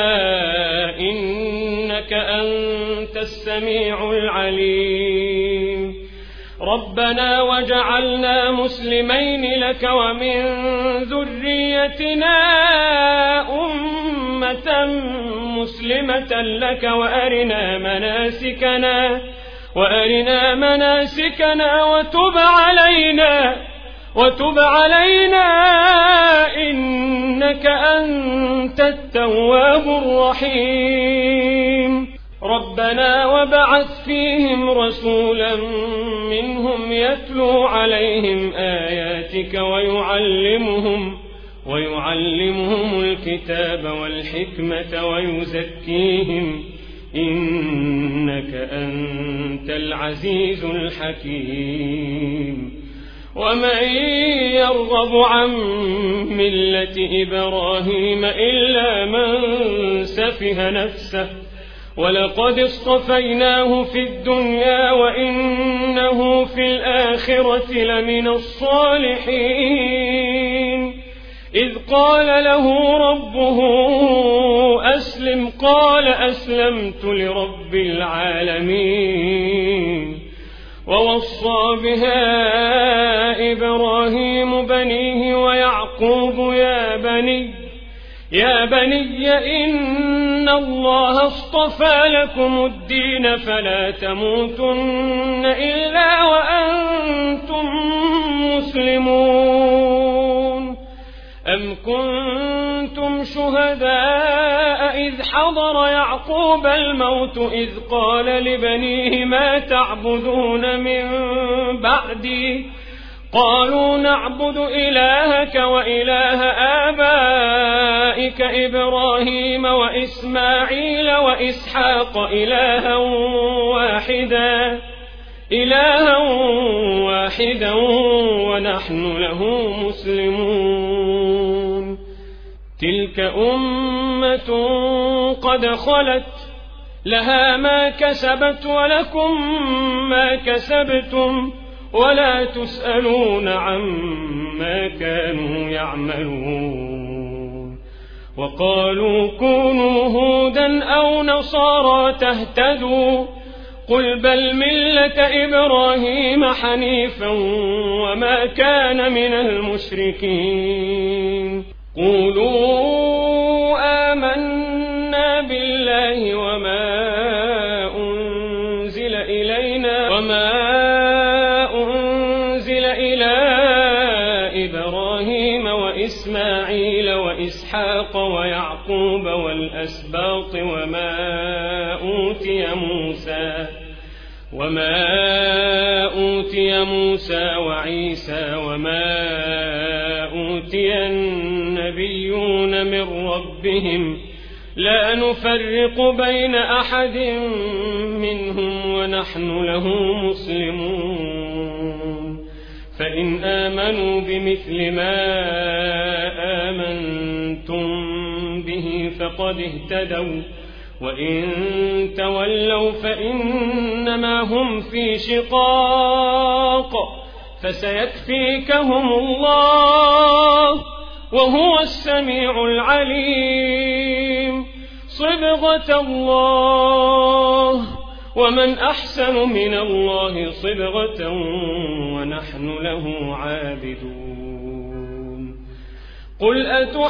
إنك أنت السميع العليم ربنا وجعلنا مسلمين لك ومن ذريتنا أمة مسلمة لك وأرنا مناسكنا وأرنا مناسكنا وتب علينا وتب علينا إنك أنت التواب الرحيم ربنا وبعث فيهم رسولا منهم يتلو عليهم آياتك ويعلمهم ويعلمهم الكتاب والحكمة ويزكيهم إنك أنت العزيز الحكيم ومن يرغب عن ملة إبراهيم إلا من سفه نفسه ولقد اصطفيناه في الدنيا وإنه في الآخرة لمن الصالحين إذ قال له ربه أسلم قال أسلمت لرب العالمين ووصى بها إبراهيم بنيه ويعقوب يا بني يا بني إن إن الله اصطفى لكم الدين فلا تموتن إلا وأنتم مسلمون. أم كنتم شهداء إذ حضر يعقوب الموت إذ قال لبنيه ما تعبدون من بعدي قالوا نعبد إلهك وإله آبائك إبراهيم وإسماعيل وإسحاق إلها واحدا إلها واحدا ونحن له مسلمون. تلك أمة قد خلت لها ما كسبت ولكم ما كسبتم ولا تسألون عما كانوا يعملون. وقالوا كونوا هودا أو نصارى تهتدوا قل بل ملة إبراهيم حنيفا وما كان من المشركين. قولوا آمنا بالله وما أنزل إلينا وما أنزل إلى إبراهيم وإسماعيل وإسحاق ويعقوب والأسباط وما أوتي موسى وما أوتي موسى وعيسى وما أوتي النبيون من ربهم لا نفرق بين أحد منهم ونحن له مسلمون. فإن آمنوا بمثل ما آمنتم به فقد اهتدوا وإن تولوا فإنما هم في شقاق فسيكفيكهم الله وهو السميع العليم. صبغة الله ومن أحسن من الله صبغة ونحن له عابدون. قل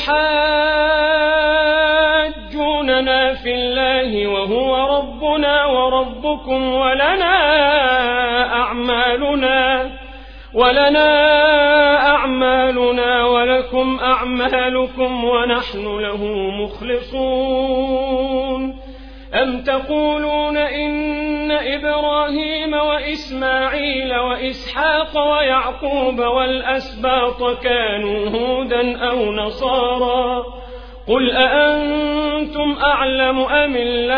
أتحاجوننا في الله وهو ربنا وربكم ولنا أعمالنا ولنا أعمالنا ولكم أعمالكم ونحن له مخلصون. أم تقولون إن إبراهيم وإسماعيل وإسحاق ويعقوب والأسباط كانوا هودا أو نصارى قل أأنتم أعلم أم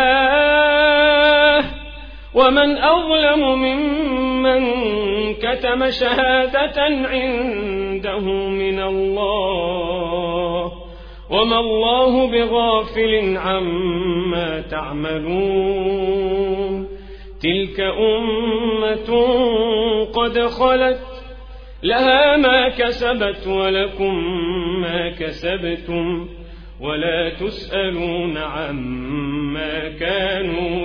الله ومن أظلم ممن كتم شهادة عنده من الله وما الله بغافل عما تعملون. تلك أمة قد خلت لها ما كسبت ولكم ما كسبتم ولا تسألون عما كانوا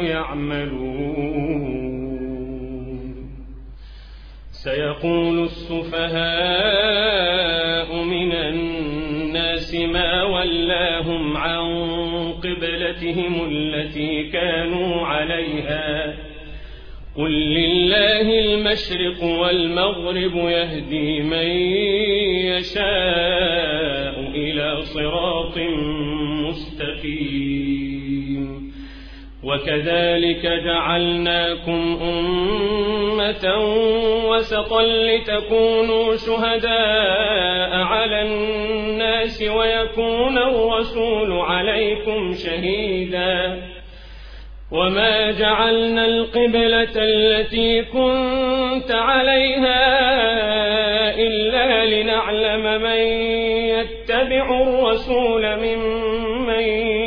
يعملون. سيقول السفهاء من الناس ما ولاهم عن قبلتهم التي كانوا عليها قل لله المشرق والمغرب يهدي من يشاء إلى صراط مستقيم. وكذلك جعلناكم أمة وسطا لتكونوا شهداء على الناس ويكون الرسول عليكم شهيدا. وما جعلنا القبلة التي كنت عليها إلا لنعلم من يتبع الرسول ممن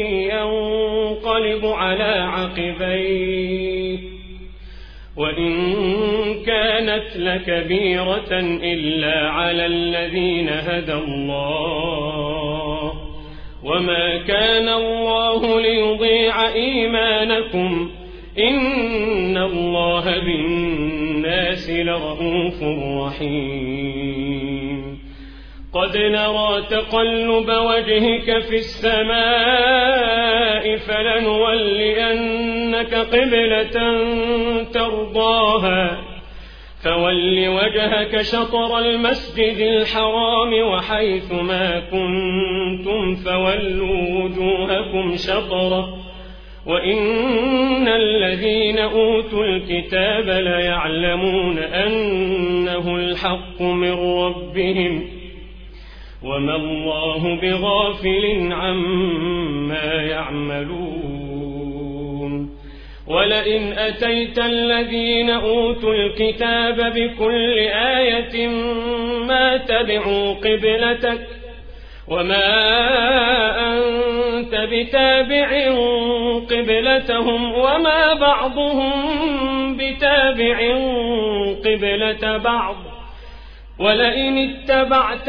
ينقلب على عقبيه وإن كانت لكبيرة إلا على الذين هدى الله وما كان الله ليضيع إيمانكم إن الله بالناس لرءوف رحيم. قد نرى تقلب وجهك في السماء فلنولينك قبلة ترضاها فول وجهك شطر المسجد الحرام وحيث ما كنتم فولوا وجوهكم شطره وإن الذين أوتوا الكتاب ليعلمون أنه الحق من ربهم وما الله بغافل عما يعملون ولئن أتيت الذين أوتوا الكتاب بكل آية ما تبعوا قبلتك وما أنت بتابع قبلتهم وما بعضهم بتابع قبلة بعض ولئن اتبعت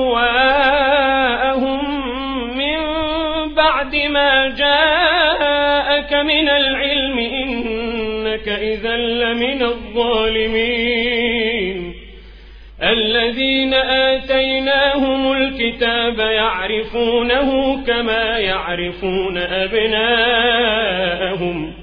أهواءهم من بعد ما جاءك من العلم إنك إذا لمن الظالمين الذين آتيناهم الكتاب يعرفونه كما يعرفون أبناءهم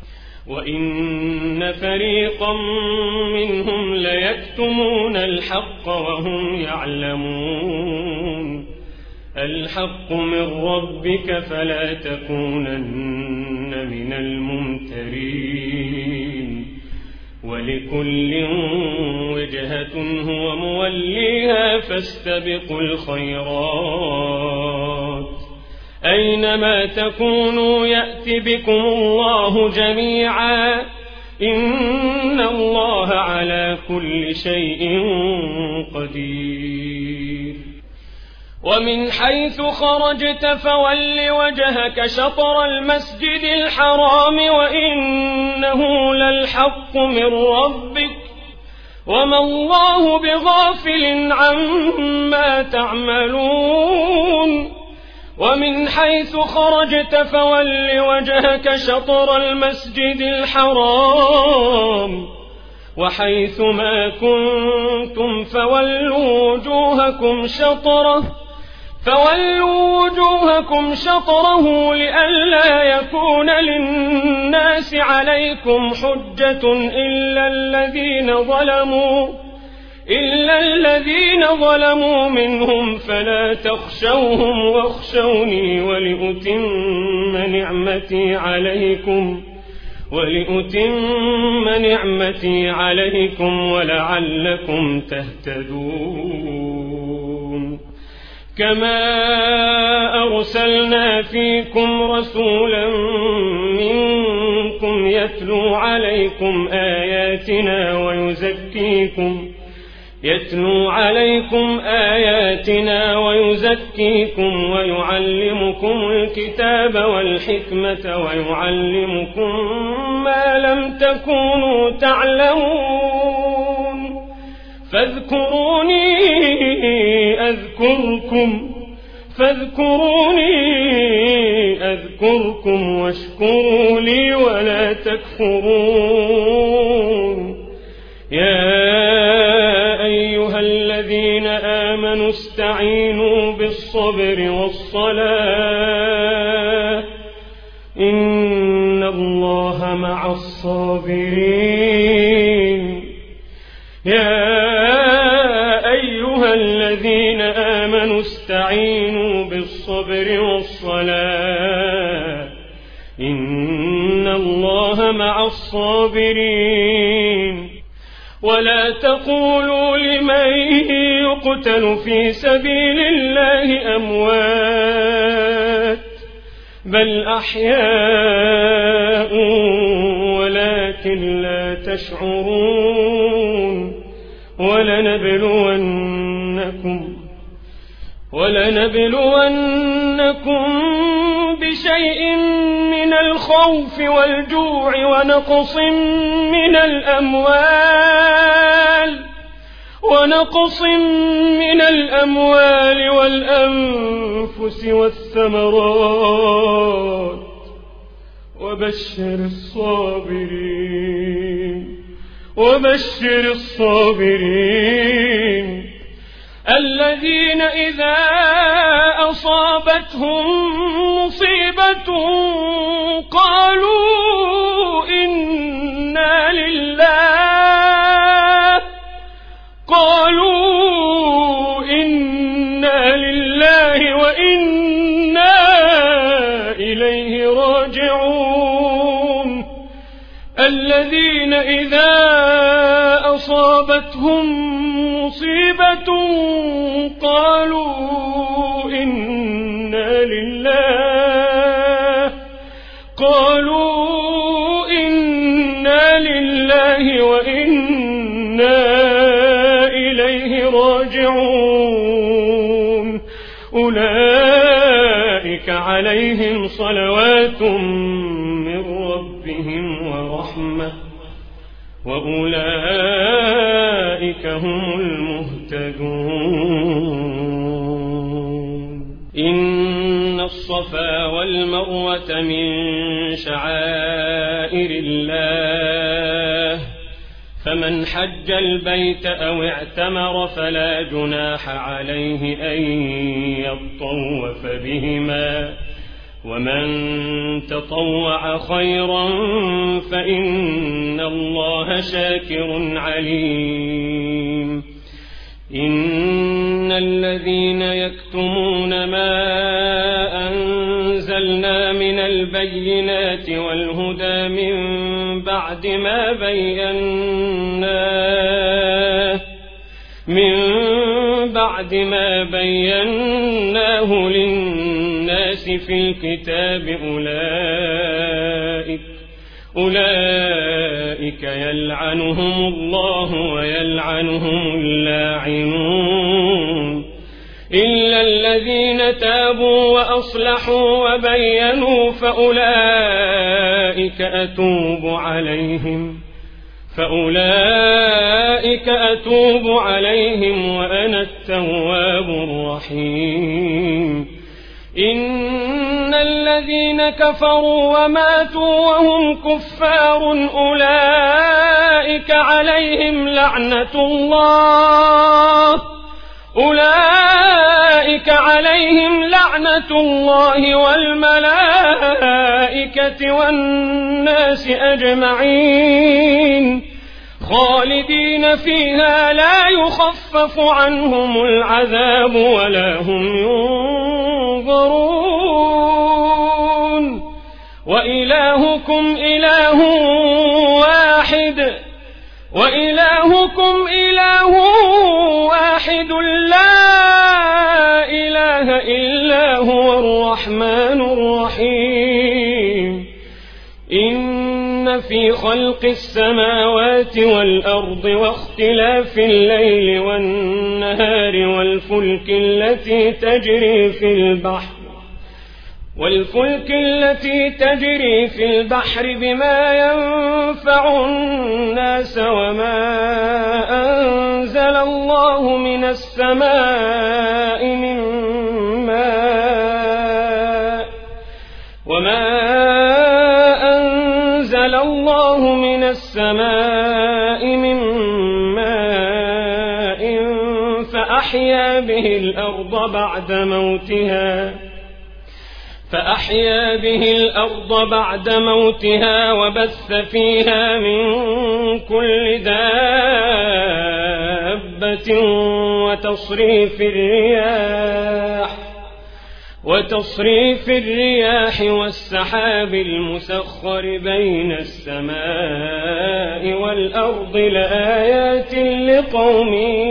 وإن فريقا منهم ليكتمون الحق وهم يعلمون الحق من ربك فلا تكونن من الممترين ولكل وجهة هو موليها فاستبقوا الخيرات أينما تكونوا يأت بكم الله جميعا إن الله على كل شيء قدير ومن حيث خرجت فول وجهك شطر المسجد الحرام وإنه للحق من ربك وما الله بغافل عما تعملون ومن حيث خرجت فول وجهك شطر المسجد الحرام وحيث ما كنتم فولوا وجوهكم شطره فولوا وجوهكم شطره لئلا يكون للناس عليكم حجة إلا الذين ظلموا إلا الذين ظلموا منهم فلا تخشوهم واخشوني ولأتم نعمتي عليكم ولأتم نعمتي عليكم ولعلكم تهتدون كما أرسلنا فيكم رسولا منكم يتلو عليكم آياتنا ويزكيكم يتلو عليكم آياتنا ويزكيكم ويعلمكم الكتاب والحكمة ويعلمكم ما لم تكونوا تعلمون فاذكروني أذكركم فاذكروني أذكركم واشكروا لي ولا تكفرون يا أيها الذين آمنوا استعينوا بالصبر والصلاة إن الله مع الصابرين يا أيها الذين آمنوا استعينوا بالصبر والصلاة إن الله مع الصابرين ولا تقولوا لمن يقتل في سبيل الله أموات بل أحياء ولكن لا تشعرون ولنبلونكم ولنبلونكم بشيء من الخوف والجوع ونقص من الأموال ونقص من الأموال والأنفس والثمرات وبشر الصابرين وبشر الصابرين الذين إذا أصابتهم مصيبة قالوا إنا لله قالوا إنا لله وإنا إليه راجعون الذين إذا أصابتهم مصيبة قالوا إنا لله قالوا إنا لله وإنا إليه راجعون أولئك عليهم صلوات من ربهم ورحمة وأولئك هم المهتدون إن الصفا والمروة من شعائر الله فمن حج البيت أو اعتمر فلا جناح عليه أن يطوف بهما ومن تطوع خيرا فإن الله شاكر عليم إن الذين يكتمون ما أنزلنا من البينات والهدى من بعد ما بيناه من بعد ما بيناه للناس في الكتاب أولئك أولئك يلعنهم الله ويلعنهم اللاعنون إلا الذين تابوا وأصلحوا وبينوا فأولئك أتوب عليهم فأولئك أتوب عليهم وأنا التواب الرحيم إن الذين كفروا وماتوا وهم كفار أولئك عليهم لعنة الله أولئك عليهم لعنة الله والملائكة والناس أجمعين خالدين فيها لا يخفف عنهم العذاب ولا هم ينظرون وإلهكم إله واحد وإلهكم إله واحد لا إله إلا هو الرحمن الرحيم إن في خلق السماوات والأرض واختلاف الليل والنهار والفلك التي تجري في البحر والفلك التي تجري في البحر بما ينفع الناس وما أنزل الله من السماء من ماء وما أنزل الله من السماء من ماء فأحيا به الأرض بعد موتها فأحيا به الأرض بعد موتها وبث فيها من كل دابة وتصريف الرياح وتصريف الرياح والسحاب المسخر بين السماء والأرض لآيات لقوم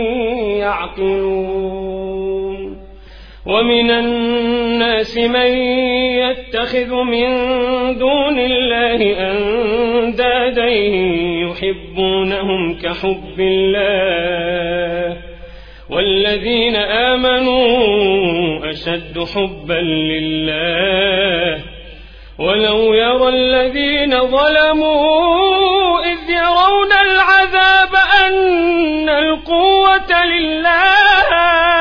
يعقلون ومن الناس من يتخذ من دون الله أندادا يحبونهم كحب الله والذين آمنوا أشد حبا لله ولو يرى الذين ظلموا إذ يرون العذاب أن القوة لله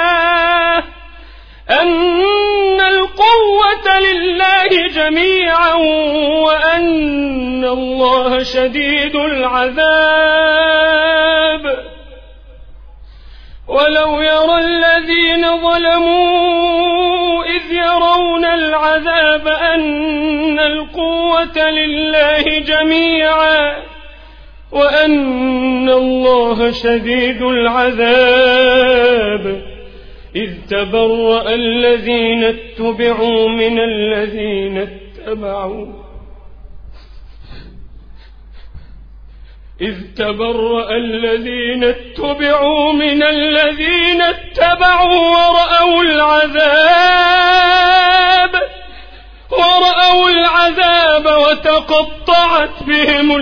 أن القوة لله جميعا وأن الله شديد العذاب ولو يرى الذين ظلموا إذ يرون العذاب أن القوة لله جميعا وأن الله شديد العذاب إذ تبرأ الذين اتبعوا من الذين اتبعوا إذ تبرأ الذين اتبعوا من الذين اتبعوا ورأوا العذاب ورأوا العذاب وتقطعت بهم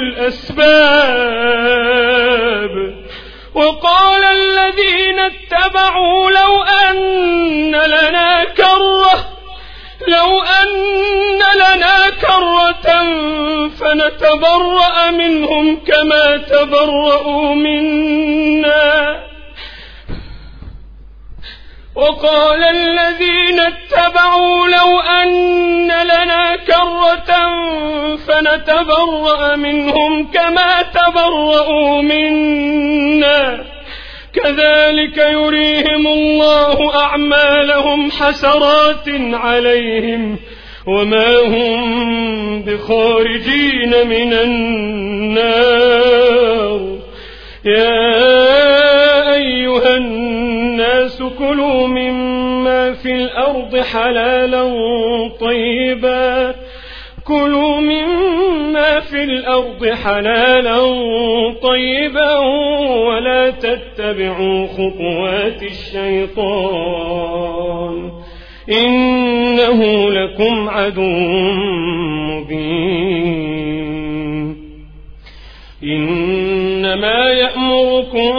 الأسباب وقال الذين اتبعوا لو أن لنا كرة لو أن لنا كرة فنتبرأ منهم كما تبرؤوا منا وقال الذين اتبعوا لو أن لنا كرة فنتبرأ منهم كما تبرؤوا منا كذلك يريهم الله أعمالهم حسرات عليهم وما هم بخارجين من النار يا أيها الناس كلوا مما في الأرض حلالا طيبا كلوا مما في الأرض حلالا طيبا ولا تتبعوا خطوات الشيطان إنه لكم عدو مبين إنما يأمركم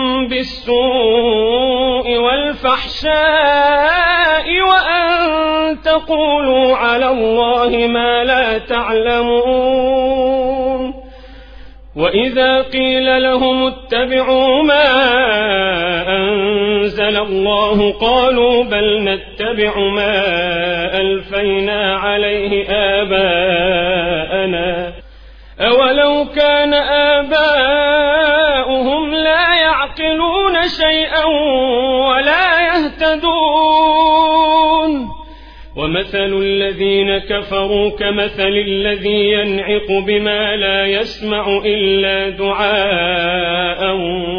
بالسوء والفحشاء وأن تقولوا على الله ما لا تعلمون وإذا قيل لهم اتبعوا ما أنزل الله قالوا بل نتبع ما ألفينا عليه آباءنا أولو كان آباؤهم لا يعقلون شيئا ولا يهتدون ومثل الذين كفروا كمثل الذي ينعق بما لا يسمع إلا دعاء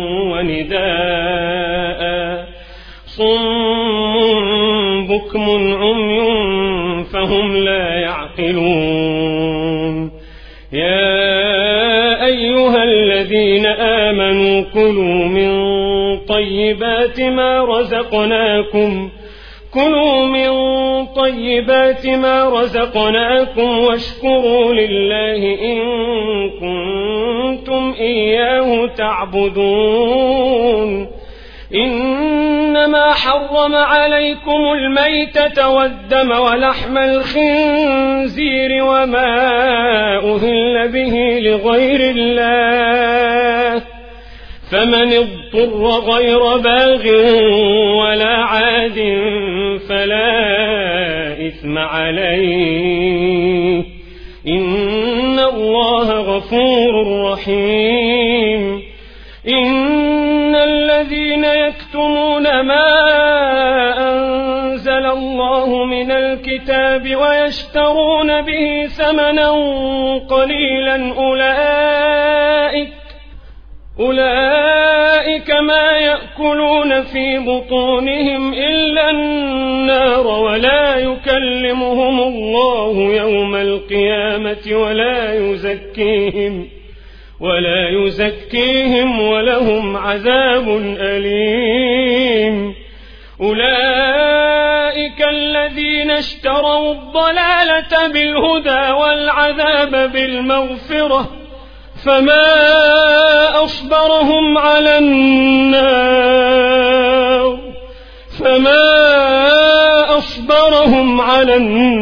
ونداء صم بكم عمي فهم لا يعقلون يا أيها الذين آمنوا كلوا من طيبات ما رزقناكم كلوا من طيبات ما رزقناكم واشكروا لله إن كنتم إياه تعبدون إنما حرم عليكم الميتة والدم ولحم الخنزير وما أهل به لغير الله فمن اضطر غير باغ ولا عاد فلا إثم عليه إن الله غفور رحيم إن الذين يكتمون ما أنزل الله من الكتاب ويشترون به ثمنا قليلا أولئك أولئك ما يأكلون في بطونهم إلا النار ولا يكلمهم الله يوم القيامة ولا يزكيهم ولا يزكيهم ولهم عذاب أليم أولئك الذين اشتروا الضلالة بالهدى والعذاب بالمغفرة فما أصبرهم على النار فما أصبرهم على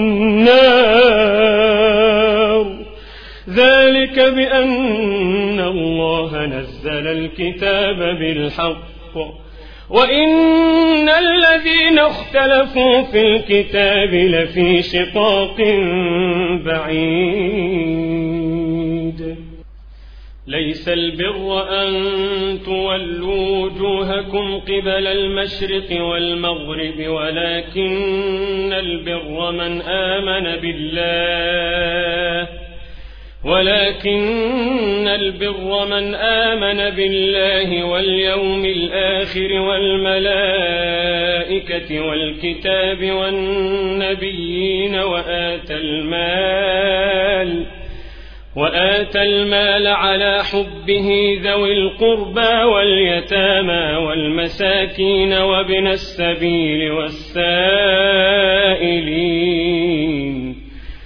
النار ذلك بأن الله نزل الكتاب بالحق وإن الذين اختلفوا في الكتاب لفي شقاق بعيد ليس البر أن تولوا وجوهكم قبل المشرق والمغرب ولكن البر من آمن بالله ولكن البر من آمن بالله واليوم الآخر والملائكة والكتاب والنبيين وآتى المال وآتى المال على حبه ذوي القربى واليتامى والمساكين وابن السبيل والسائلين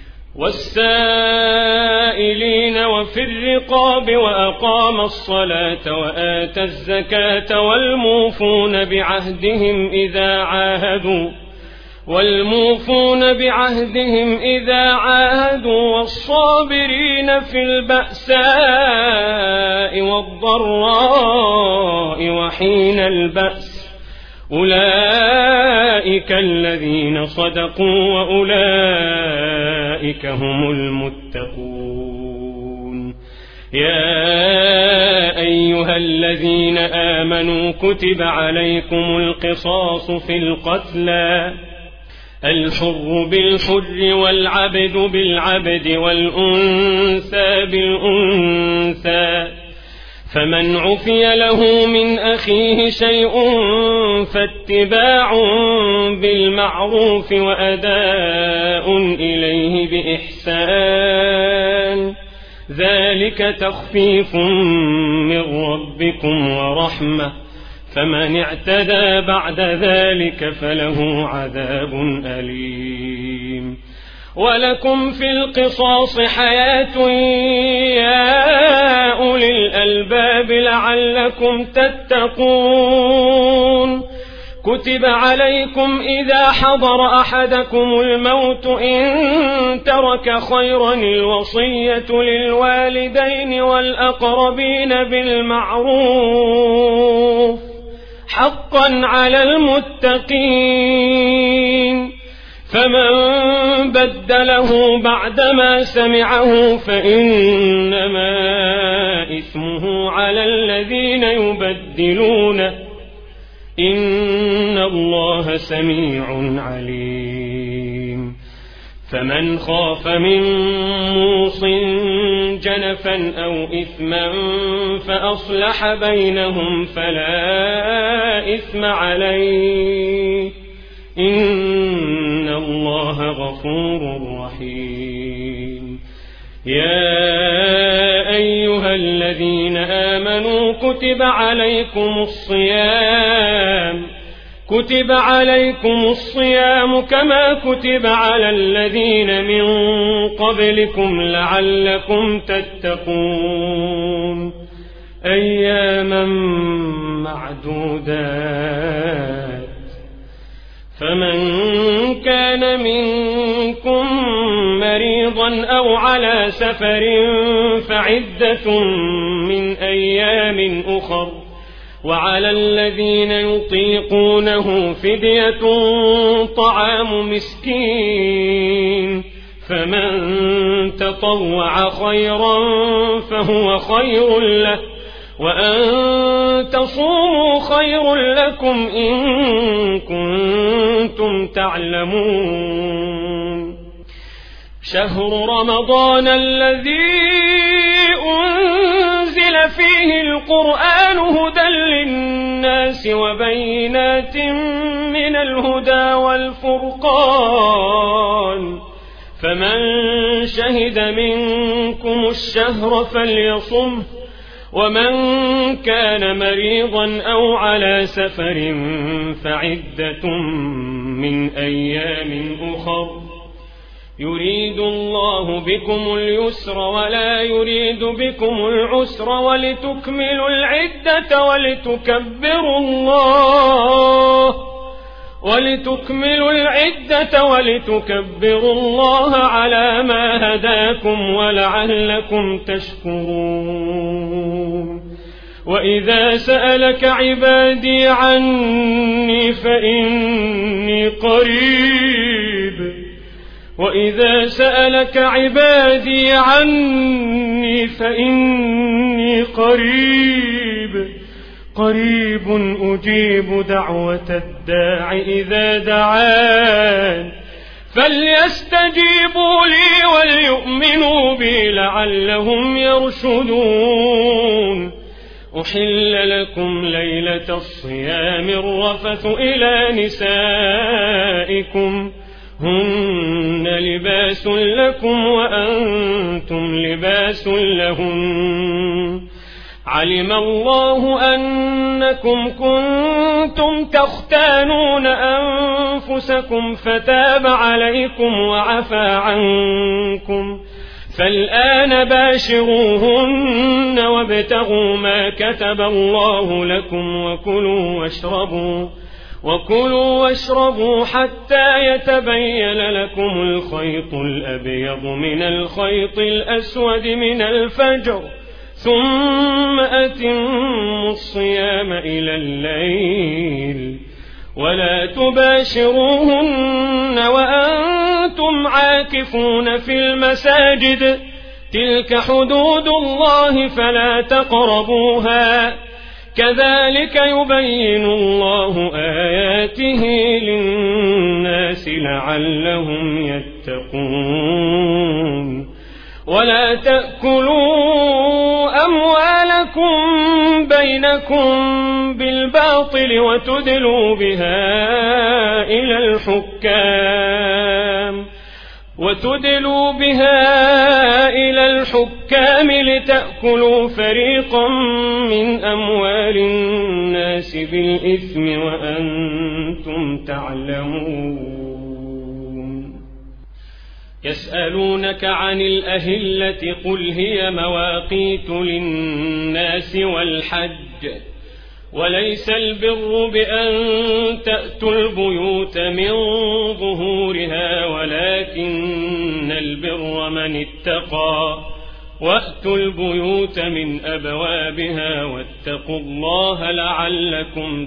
والسائلين وفي الرقاب وأقام الصلاة وآتى الزكاة والموفون بعهدهم إذا عاهدوا والموفون بعهدهم إذا عاهدوا والصابرين في البأساء والضراء وحين البأس أولئك الذين صدقوا وأولئك هم المتقون. يا أيها الذين آمنوا كتب عليكم القصاص في القتلى الحر بالحر والعبد بالعبد والأنثى بالأنثى فمن عفي له من أخيه شيء فاتباع بالمعروف وأداء إليه بإحسان ذلك تخفيف من ربكم ورحمة فمن اعتدى بعد ذلك فله عذاب أليم. ولكم في القصاص حياة يا أولي الألباب لعلكم تتقون. كتب عليكم إذا حضر أحدكم الموت إن ترك خيرا الوصية للوالدين والأقربين بالمعروف حقا على المتقين فمن بدله بعدما سمعه فإنما إثمه على الذين يبدلونه إن الله سميع عليم. فمن خاف من موص جنفا أو إثما فأصلح بينهم فلا إثم عليه إن الله غفور رحيم. يا أيها الذين آمنوا كتب عليكم الصيام كتب عليكم الصيام كما كتب على الذين من قبلكم لعلكم تتقون أياما معدودات فمن كان منكم مريضا أو على سفر فعدة من أيام أخر وعلى الذين يطيقونه فدية طعام مسكين فمن تطوع خيرا فهو خير له وأن تصوموا خير لكم إن كنتم تعلمون. شهر رمضان الذي أنزل فيه القرآن هدى للناس وبينات من الهدى والفرقان فمن شهد منكم الشهر فليصمه ومن كان مريضا أو على سفر فعدة من أيام أخر يريد الله بكم اليسر ولا يريد بكم العسر ولتكملوا العدة ولتكبروا الله ولتكملوا العدة ولتكبروا الله على ما هداكم ولعلكم تشكرون. وإذا سألك عبادي عني فإني قريب وإذا سألك عبادي عني عني فإني قريب قريب أجيب دعوة الداع إذا دعان فليستجيبوا لي وليؤمنوا بي لعلهم يرشدون. أحل لكم ليلة الصيام الرفث إلى نسائكم هن لباس لكم وأنتم لباس لهم علم الله أنكم كنتم تختانون أنفسكم فتاب عليكم وعفى عنكم فالآن باشروهن وابتغوا ما كتب الله لكم وكلوا واشربوا وكلوا واشربوا حتى يتبين لكم الخيط الأبيض من الخيط الأسود من الفجر ثم أتموا الصيام إلى الليل ولا تباشروهن وأنتم عاكفون في المساجد تلك حدود الله فلا تقربوها كذلك يبين الله آياته للناس لعلهم يتقون. ولا تأكلوا أموالكم بينكم بالباطل وتدلوا بها إلى الحكام وتدلوا بها إلى الحكام لتأكلوا فريقا من أموال الناس بالإثم وأنتم تعلمون. يسألونك عن الأهلة قل هي مواقيت للناس والحج وليس البر بأن تأتوا البيوت من ظهورها ولكن البر من اتقى وأتوا البيوت من أبوابها واتقوا الله لعلكم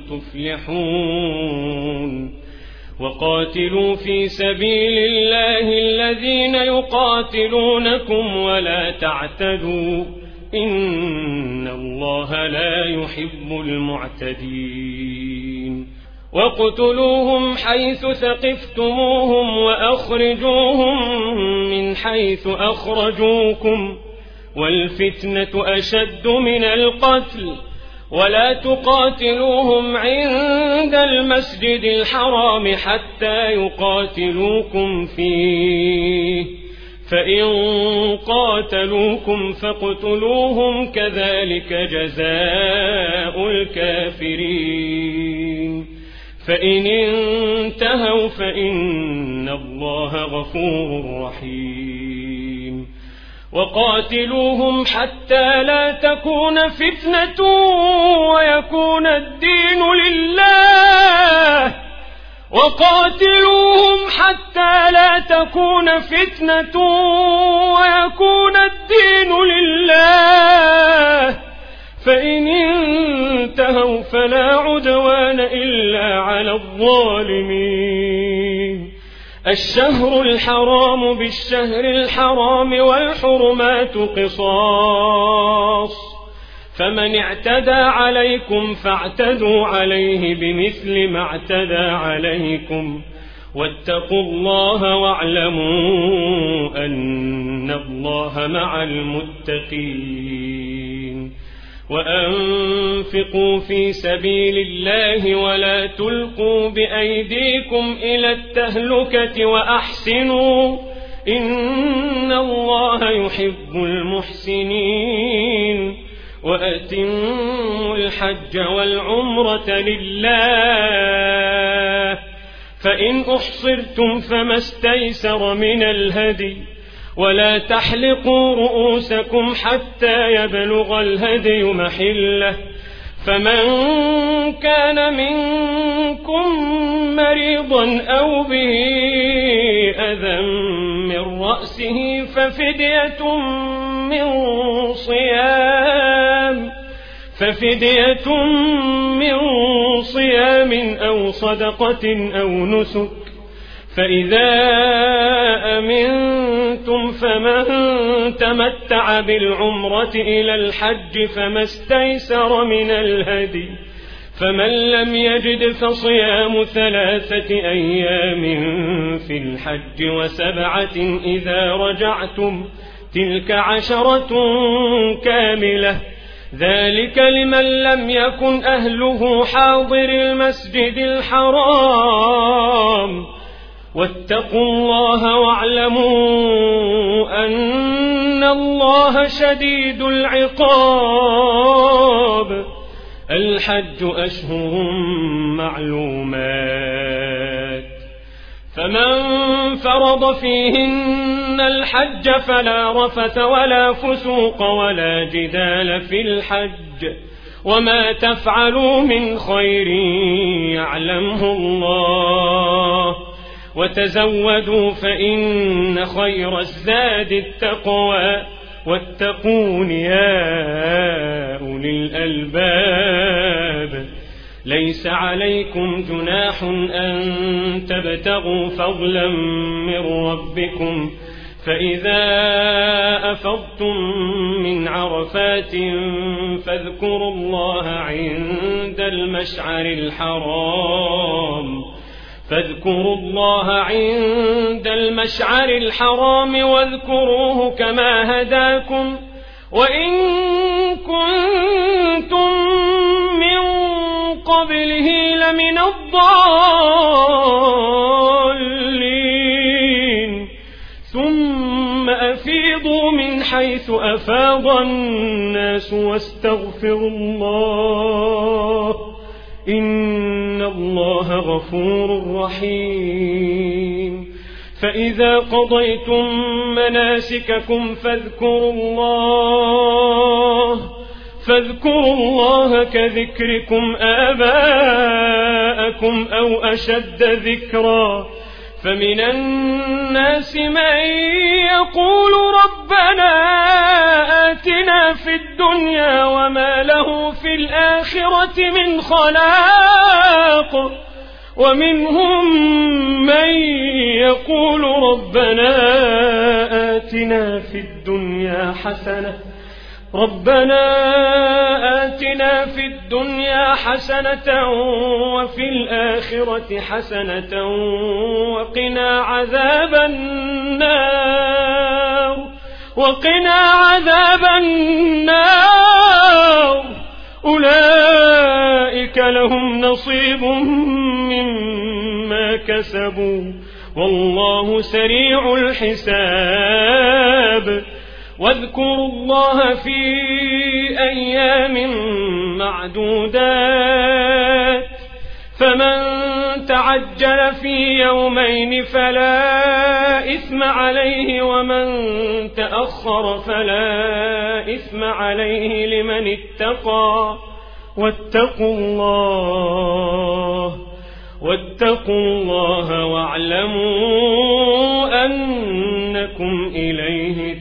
تفلحون. وقاتلوا في سبيل الله الذين يقاتلونكم ولا تعتدوا إن الله لا يحب المعتدين. واقتلوهم حيث ثقفتموهم وأخرجوهم من حيث أخرجوكم والفتنة أشد من القتل ولا تقاتلوهم عند المسجد الحرام حتى يقاتلوكم فيه فإن قاتلوكم فاقتلوهم كذلك جزاء الكافرين. فإن انتهوا فإن الله غفور رحيم. وقاتلوهم حتى لا تكون فتنة ويكون الدين لله وقاتلوهم حتى لا تكون فتنة ويكون الدين لله فإن انتهوا فلا عدوان إلا على الظالمين. الشهر الحرام بالشهر الحرام والحرمات قصاص فمن اعتدى عليكم فاعتدوا عليه بمثل ما اعتدى عليكم واتقوا الله واعلموا أن الله مع المتقين. وأنفقوا في سبيل الله ولا تلقوا بأيديكم إلى التهلكة وأحسنوا إن الله يحب المحسنين. وأتموا الحج والعمرة لله فإن أحصرتم فما استيسر من الهدي ولا تحلقوا رؤوسكم حتى يبلغ الهدي محله فمن كان منكم مريضا أو به أذى من رأسه ففدية من صيام ففدية من صيام أو صدقة أو نسك فإذا أمنتم أحسنتم فمن تمتع بالعمرة إلى الحج فما استيسر من الهدي فمن لم يجد فصيام ثلاثة أيام في الحج وسبعة إذا رجعتم تلك عشرة كاملة ذلك لمن لم يكن أهله حاضر المسجد الحرام واتقوا الله واعلموا أن الله شديد العقاب. الحج أشهر معلومات فمن فرض فيهن الحج فلا رفث ولا فسوق ولا جدال في الحج وما تفعلوا من خير يعلمه الله وتزودوا فإن خير الزاد التقوى واتقون يا أولي الألباب. ليس عليكم جناح أن تبتغوا فضلا من ربكم فإذا أفضتم من عرفات فاذكروا الله عند المشعر الحرام فاذكروا الله عند المشعر الحرام واذكروه كما هداكم وإن كنتم من قبله لمن الضالين ثم أفيضوا من حيث أفاض الناس واستغفروا الله إن الله غفور رحيم. فإذا قضيتم مناسككم فاذكروا الله فاذكروا الله كذكركم آباءكم أو أشد ذكرا فمن الناس من يقول ربنا آتنا في الدنيا وما له في الآخرة من خلاق ومنهم من يقول ربنا آتنا في الدنيا حسنة ربنا آتنا في الدنيا حسنة وفي الآخرة حسنة وقنا عذاب النار وقنا عذاب النار أولئك لهم نصيب مما كسبوا والله سريع الحساب. واذكروا الله في أيام معدودات فمن تعجل في يومين فلا إثم عليه ومن تأخر فلا إثم عليه لمن اتقى واتقوا الله واتقوا الله واعلموا أنكم إليه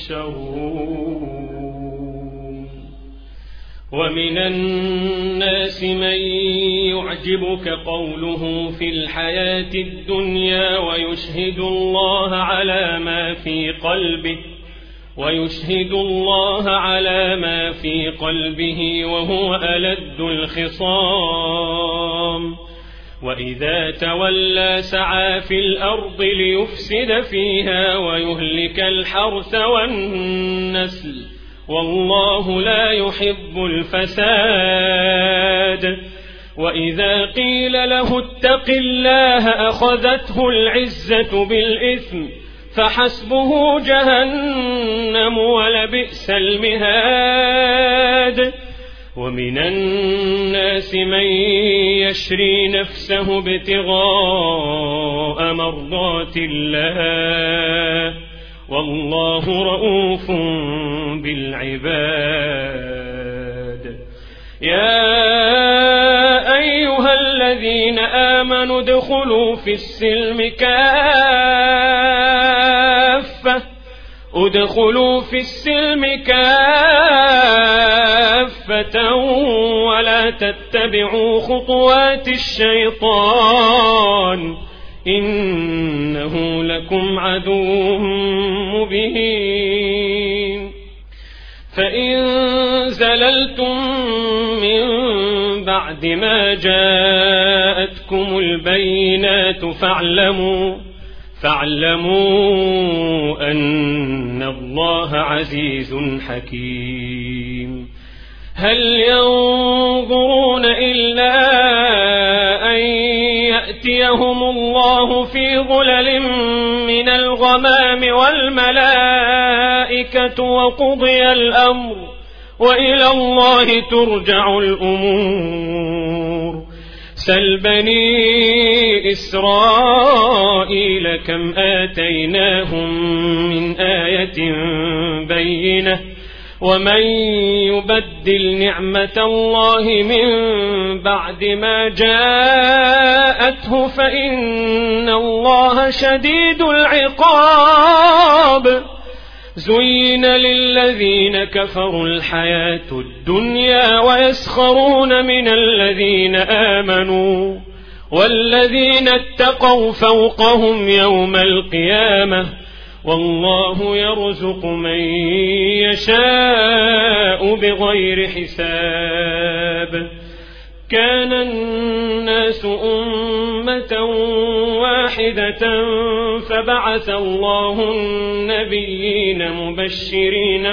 تحشرون. ومن الناس من يعجبك قوله في الحياة الدنيا ويشهد الله على ما في قلبه ويشهد الله على ما في قلبه وهو ألد الخصام وإذا تولى سعى في الأرض ليفسد فيها ويهلك الحرث والنسل والله لا يحب الفساد. وإذا قيل له اتق الله أخذته العزة بالإثم فحسبه جهنم ولبئس المهاد. ومن الناس من يشري نفسه ابتغاء مرضات الله والله رؤوف بالعباد. يا أيها الذين آمنوا ادخلوا في السلم كافة ادخلوا في السلم كافة ولا تتبعوا خطوات الشيطان إنه لكم عدو مبين فإن زللتم من بعد ما جاءتكم البينات فاعلموا فاعلموا أن الله عزيز حكيم هل ينظرون إلا أن يأتيهم الله في ظلل من الغمام والملائكة وقضي الأمر وإلى الله ترجع الأمور سل بني إسرائيل كم آتيناهم من آية بينة ومن يبدل نعمة الله من بعد ما جاءته فإن الله شديد العقاب زين للذين كفروا الحياة الدنيا ويسخرون من الذين آمنوا والذين اتقوا فوقهم يوم القيامة والله يرزق من يشاء بغير حساب كان الناس أمة واحدة فبعث الله النبيين مبشرين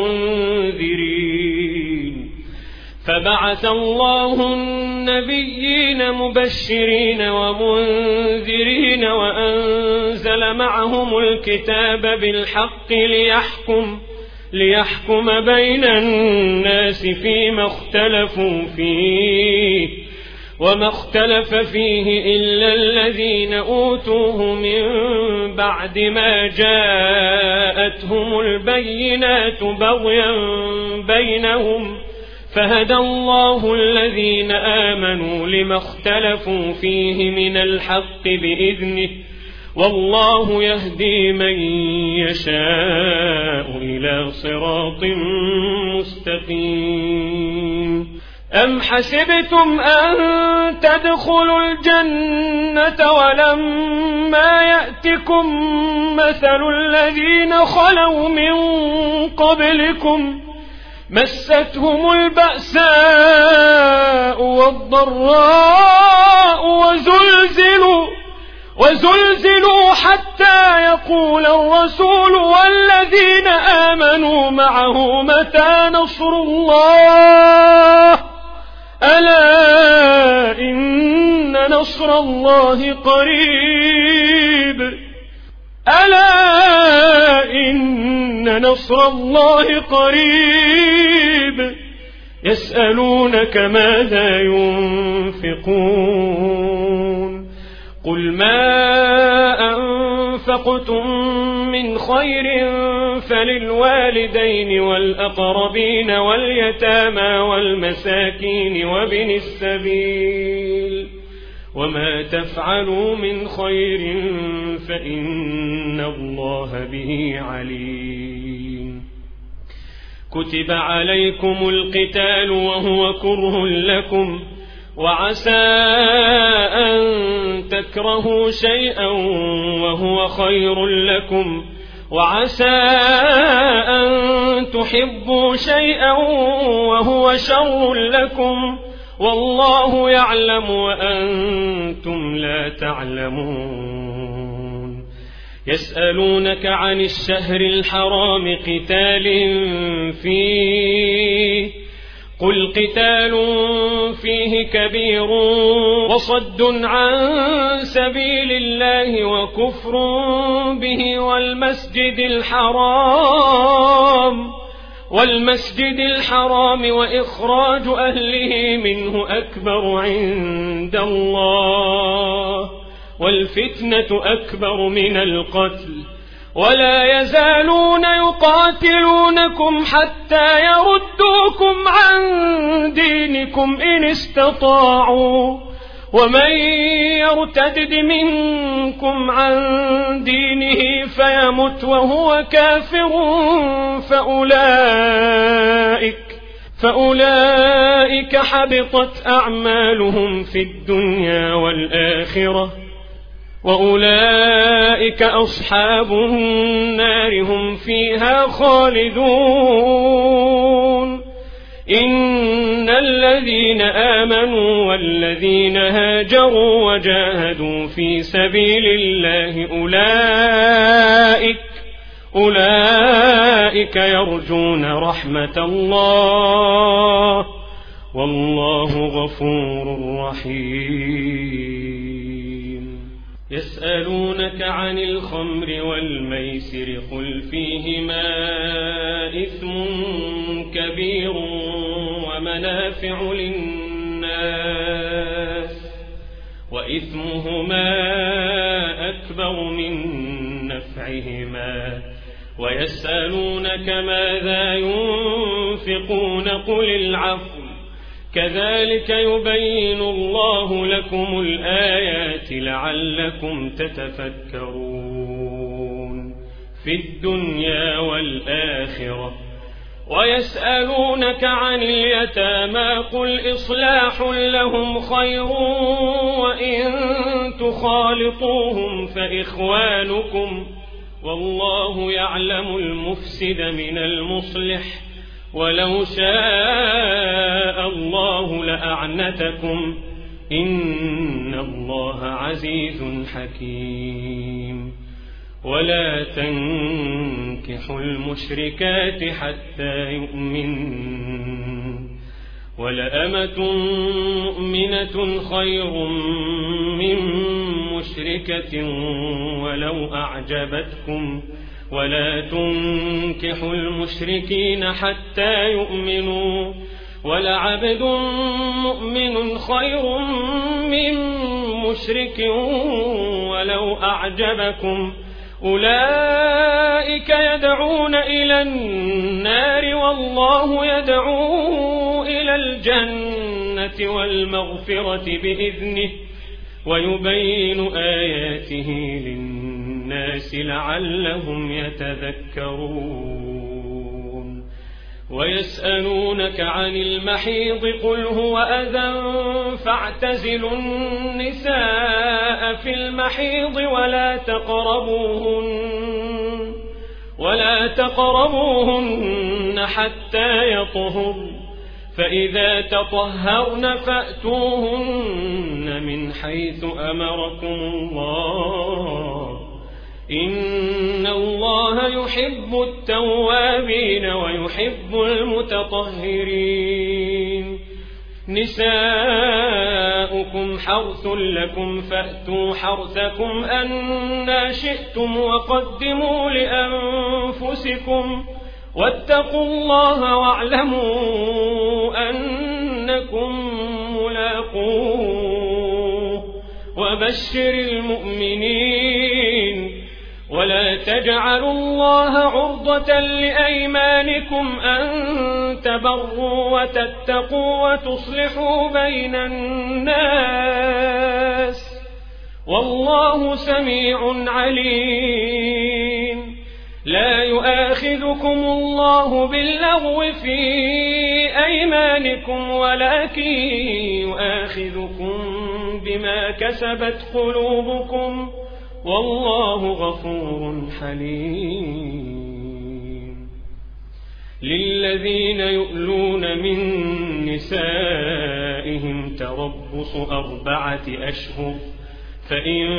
ومنذرين فبعث الله النبيين مبشرين ومنذرين وأنزل معهم الكتاب بالحق ليحكم ليحكم بين الناس فيما اختلفوا فيه وما اختلف فيه إلا الذين أوتوه من بعد ما جاءتهم البينات بغيا بينهم فهدى الله الذين آمنوا لما اختلفوا فيه من الحق بإذنه والله يهدي من يشاء إلى صراط مستقيم أم حسبتم أن تدخلوا الجنة ولما يأتكم مثل الذين خلوا من قبلكم مستهم البأساء والضراء وزلزلوا وزلزلوا حتى يقول الرسول والذين آمنوا معه متى نصر الله ألا إن نصر الله قريب ألا إن نصر الله قريب يسألونك ماذا ينفقون قل ما أنفقتم من خير فللوالدين والأقربين واليتامى والمساكين وابن السبيل وما تفعلوا من خير فإن الله به عليم كتب عليكم القتال وهو كره لكم وعسى أن تكرهوا شيئا وهو خير لكم وعسى أن تحبوا شيئا وهو شر لكم والله يعلم وأنتم لا تعلمون يسألونك عن الشهر الحرام قتال فيه قل قتال فيه كبير وصد عن سبيل الله وكفر به والمسجد الحرام والمسجد الحرام وإخراج أهله منه أكبر عند الله والفتنة أكبر من القتل ولا يزالون يقاتلونكم حتى يردوكم عن دينكم إن استطاعوا ومن يرتد منكم عن دينه فيمت وهو كافر فأولئك فأولئك حبطت أعمالهم في الدنيا والآخرة وأولئك أصحاب النار هم فيها خالدون. إن الذين آمنوا والذين هاجروا وجاهدوا في سبيل الله أولئك أولئك يرجون رحمة الله والله غفور رحيم. يسألونك عن الخمر والميسر قل فيهما إثم كبير ومنافع للناس وإثمهما أكبر من نفعهما ويسألونك ماذا ينفقون قل العفو كذلك يبين الله لكم الآيات لعلكم تتفكرون في الدنيا والآخرة. ويسألونك عن اليتامى قل إصلاح لهم خير وإن تخالطوهم فإخوانكم والله يعلم المفسد من المصلح ولو شاء الله لأعنتكم إن الله عزيز حكيم. ولا تنكحوا المشركات حتى يؤمنوا ولأمة مؤمنة خير من مشركة ولو أعجبتكم ولا تنكحوا المشركين حتى يؤمنوا ولعبد مؤمن خير من مشرك ولو أعجبكم أولئك يدعون إلى النار والله يدعو إلى الجنة والمغفرة بإذنه ويبين آياته للناس لعلهم يتذكرون. ويسألونك عن المحيض قل هو أذى فاعتزلوا النساء في المحيض ولا تقربوهن ولا تقربوهن حتى يطهرن فإذا تطهرن فأتوهن من حيث أمركم الله إن الله يحب التوابين ويحب المتطهرين. نساؤكم حرث لكم فأتوا حرثكم أنى شئتم وقدموا لأنفسكم واتقوا الله واعلموا أنكم ملاقوه وبشر المؤمنين. ولا تجعلوا الله عرضة لأيمانكم أن تبروا وتتقوا وتصلحوا بين الناس والله سميع عليم. لا يؤاخذكم الله باللغو في أيمانكم ولكن يؤاخذكم بما كسبت قلوبكم والله غفور حليم. للذين يؤلون من نسائهم تربص أربعة أشهر فإن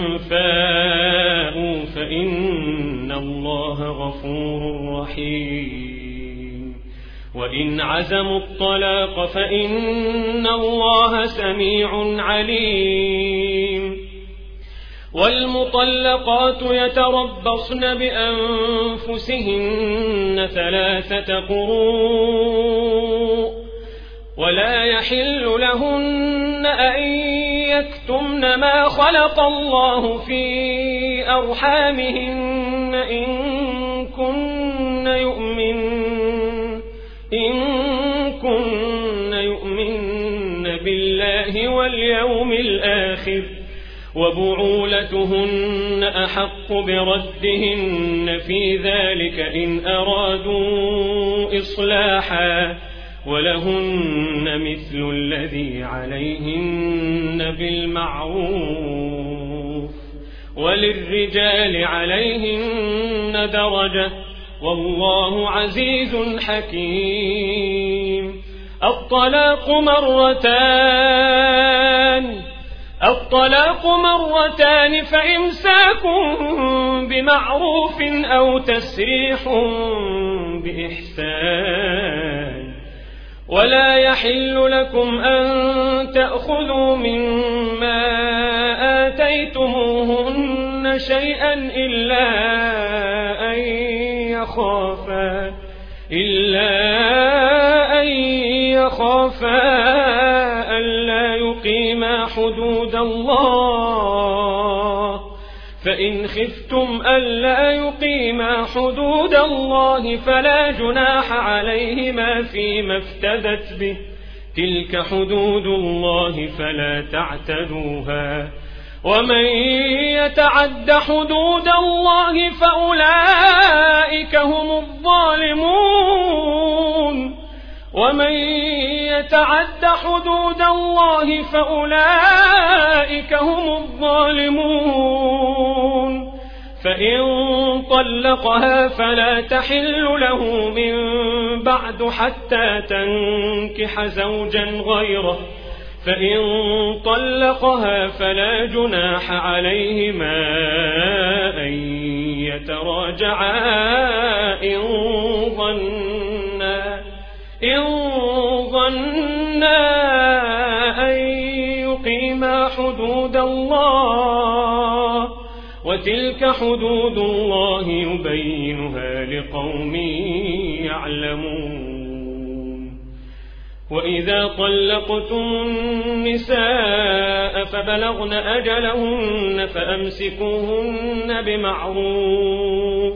فاءوا فإن الله غفور رحيم. وإن عزموا الطلاق فإن الله سميع عليم. والمطلقات يتربصن بأنفسهن ثلاثة قروء ولا يحل لهن أن يكتمن ما خلق الله في أرحامهن إن كن يؤمن إن كن يؤمن بالله واليوم الآخر وبعولتهن أحق بردهن في ذلك إن أرادوا إصلاحا ولهن مثل الذي عليهن بالمعروف وللرجال عليهن درجة والله عزيز حكيم. الطلاق مرتان الطلاق مرتان فإمساك بمعروف أو تسريح بإحسان. ولا يحل لكم أن تأخذوا مما آتيتموهن شيئا إلا أن يخافا إلا أن يخافا ألا يقيما حدود الله، فإن خفتم ألا يقيما حدود الله فلا جناح عليهما فيما افتدت به، تلك حدود الله فلا تعتدوها، ومن يتعد حدود الله فأولئك هم الظالمون ومن يتعد حدود الله فأولئك هم الظالمون. فإن طلقها فلا تحل له من بعد حتى تنكح زوجا غيره، فإن طلقها فلا جناح عليهما أن يتراجعا إن ظنا إن ظنا أن يقيما حدود الله، وتلك حدود الله يبينها لقوم يعلمون. وإذا طلقتم النساء فبلغن أجلهن فأمسكوهن بمعروف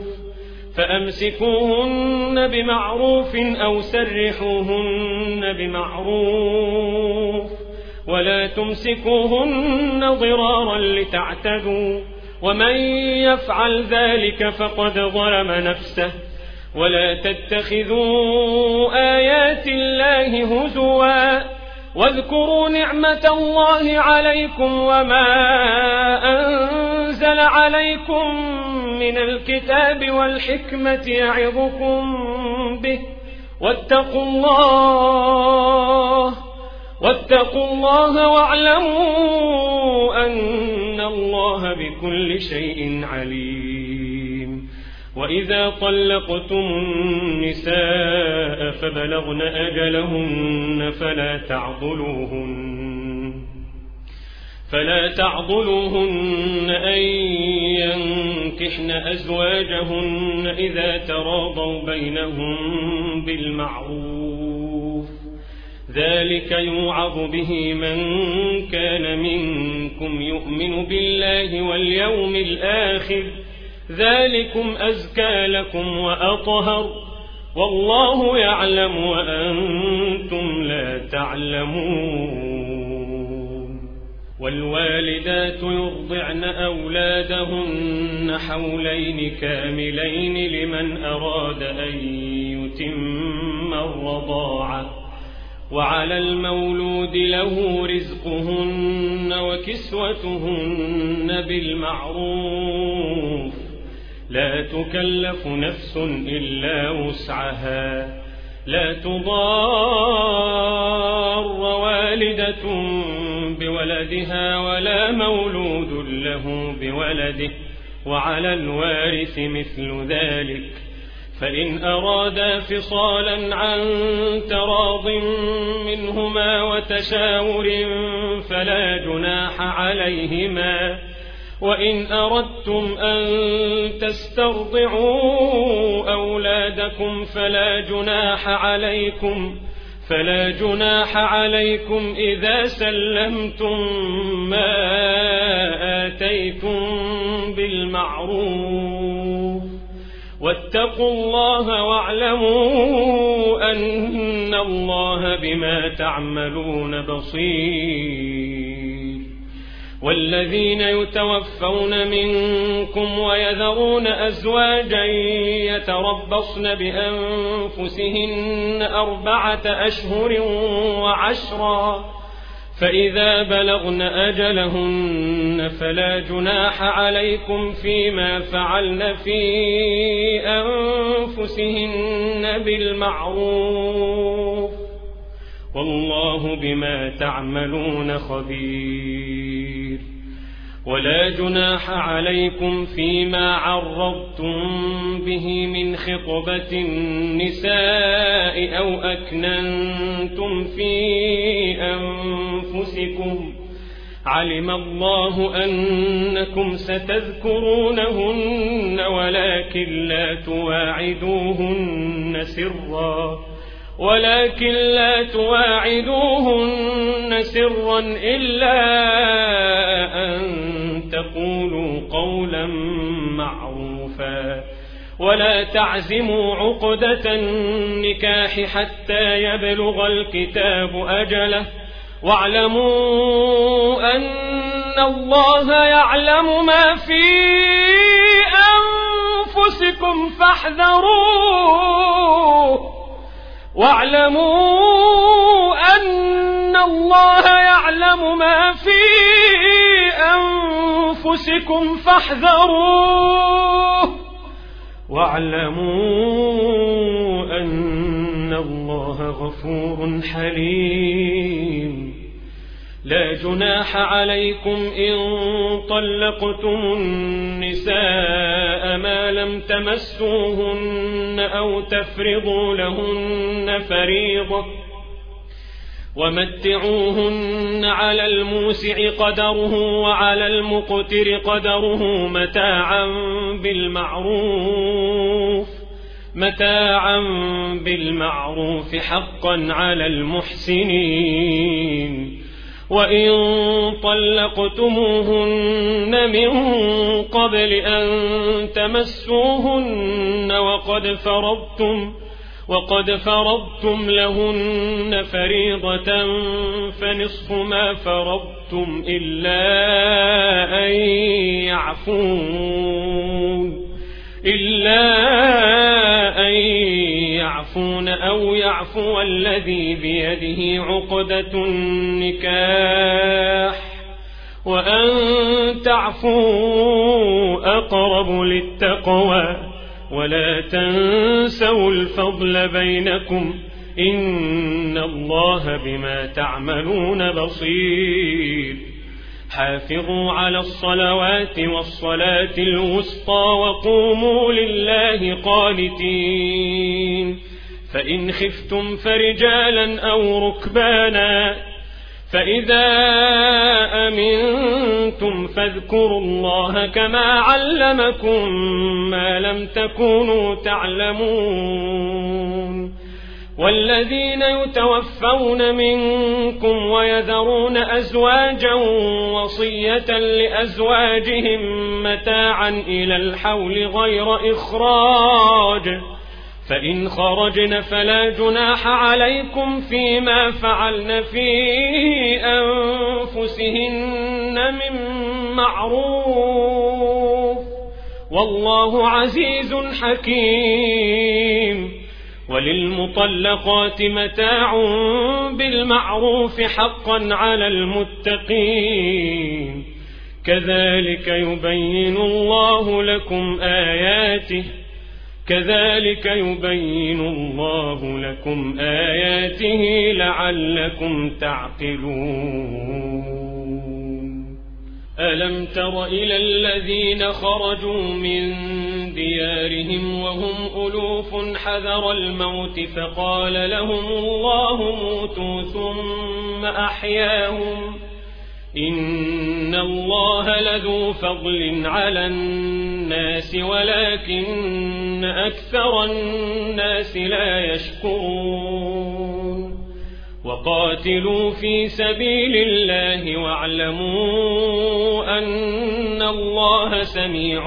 فأمسكوهن بمعروف أو سرحوهن بمعروف، ولا تمسكوهن ضرارا لتعتدوا، ومن يفعل ذلك فقد ظلم نفسه. ولا تتخذوا آيات الله هزوا، واذكروا نعمة الله عليكم وما أنزل عليكم من الكتاب والحكمة يعظكم به، واتقوا الله واتقوا الله واعلموا أن الله بكل شيء عليم. وإذا طلقتم النساء فبلغن أجلهن فلا تعضلوهن فلا تعضلوهن أن ينكحن أزواجهن إذا تراضوا بينهم بالمعروف، ذلك يوعظ به من كان منكم يؤمن بالله واليوم الآخر، ذلكم أزكى لكم وأطهر، والله يعلم وأنتم لا تعلمون. والوالدات يرضعن أولادهن حولين كاملين لمن أراد أن يتم الرضاعة، وعلى المولود له رزقهن وكسوتهن بالمعروف، لا تكلف نفس إلا وسعها، لا تضار والدة بولدها ولا مولود له بولده، وعلى الوارث مثل ذلك، فإن أرادا فصالا عن تراض منهما وتشاور فلا جناح عليهما، وإن أردتم أن تسترضعوا أولادكم فلا جناح عليكم فلا جناح عليكم إذا سلمتم ما آتيتم بالمعروف، واتقوا الله واعلموا أن الله بما تعملون بصير. والذين يتوفون منكم ويذرون أزواجا يتربصن بأنفسهن أربعة أشهر وعشرا، فإذا بلغن أجلهن فلا جناح عليكم فيما فعلن في أنفسهن بالمعروف والله بما تعملون خبير. ولا جناح عليكم فيما عرضتم به من خطبة النساء أو أكننتم في أنفسكم علم الله أنكم ستذكرونهن ولكن لا تواعدوهن سرا ولكن لا تواعدوهن سرا إلا أن تقولوا قولا معروفا ولا تعزموا عقدة النكاح حتى يبلغ الكتاب أجله واعلموا أن الله يعلم ما في أنفسكم فاحذروه واعلموا أن الله يعلم ما في أنفسكم فاحذروه واعلموا أن الله غفور حليم. لا جناح عليكم إن طلقتم النساء ما لم تمسوهن أو تفرضوا لهن فريضة ومتعوهن على الموسع قدره وعلى المقتر قدره متاعا بالمعروف متاعا بالمعروف حقا على المحسنين. وإن طلقتموهن من قبل أن تمسوهن وقد فرضتم وقد فرضتم لهن فريضة فنصف ما فرضتم إلا أن يعفون إلا أن يعفون أو يعفو الذي بيده عقدة النكاح وأن تعفوا أقرب للتقوى ولا تنسوا الفضل بينكم إن الله بما تعملون بصير. حافظوا على الصلوات والصلاة الوسطى وقوموا لله قانتين. فإن خفتم فرجالا أو ركبانا فإذا أمنتم فاذكروا الله كما علمكم ما لم تكونوا تعلمون. والذين يتوفون منكم ويذرون أزواجا وصية لأزواجهم متاعا إلى الحول غير إخراج فإن خرجن فلا جناح عليكم فيما فعلن في أنفسهن من معروف والله عزيز حكيم. وللمطلقات متاع بالمعروف حقا على المتقين. كذلك يبين الله لكم آياته كذلك يبين الله لكم آياته لعلكم تعقلون. ألم تر إلى الذين خرجوا من ديارهم وهم ألوف حذر الموت فقال لهم الله موتوا ثم أحياهم إن الله لذو فضل على الناس ولكن أكثر الناس لا يشكرون. وقاتلوا في سبيل الله واعلموا أن الله سميع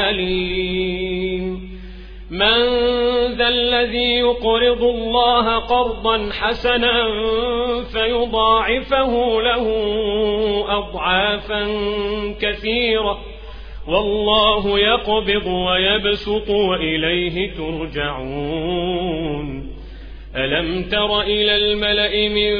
عليم. من ذا الذي يقرض الله قرضا حسنا فيضاعفه له أضعافا كثيرة والله يقبض ويبسط وإليه ترجعون. ألم تر إلى الملأ من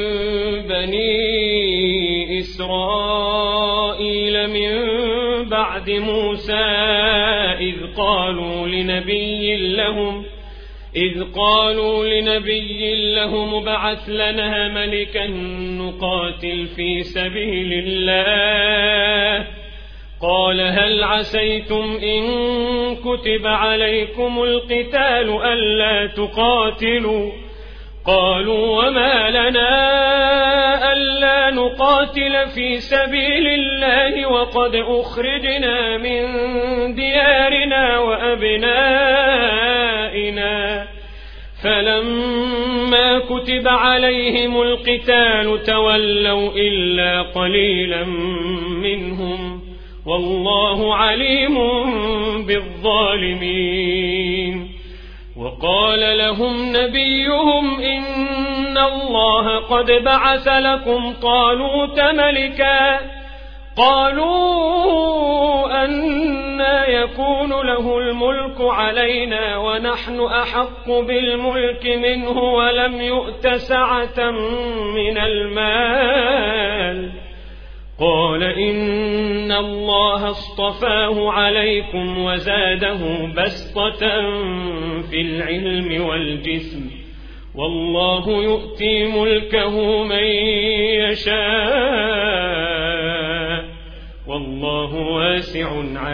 بني إسرائيل من بعد موسى إذ قالوا لنبي لهم إذ قالوا لنبي لهم ابعث لنا ملكا نقاتل في سبيل الله قال هل عسيتم إن كتب عليكم القتال ألا تقاتلوا قالوا وما لنا ألا نقاتل في سبيل الله وقد أخرجنا من ديارنا وأبنائنا فلما كتب عليهم القتال تولوا إلا قليلا منهم والله عليم بالظالمين وقال لهم نبيهم إن الله قد بعث لكم طالوت ملكا قالوا أنى يكون له الملك علينا ونحن أحق بالملك منه ولم يؤت سعة من المال قال إن الله اصطفاه عليكم وزاده بسطة في العلم والجسم والله يؤتي ملكه من يشاء والله واسع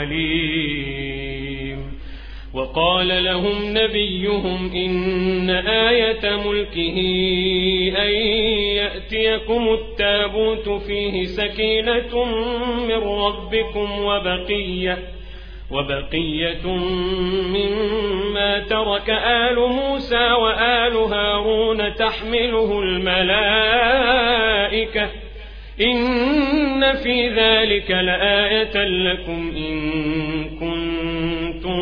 عليم وقال لهم نبيهم إن آية ملكه أن يأتيكم التابوت فيه سكينة من ربكم وبقية وبقية مما ترك آل موسى وآل هارون تحمله الملائكة إن في ذلك لآية لكم إن كنتم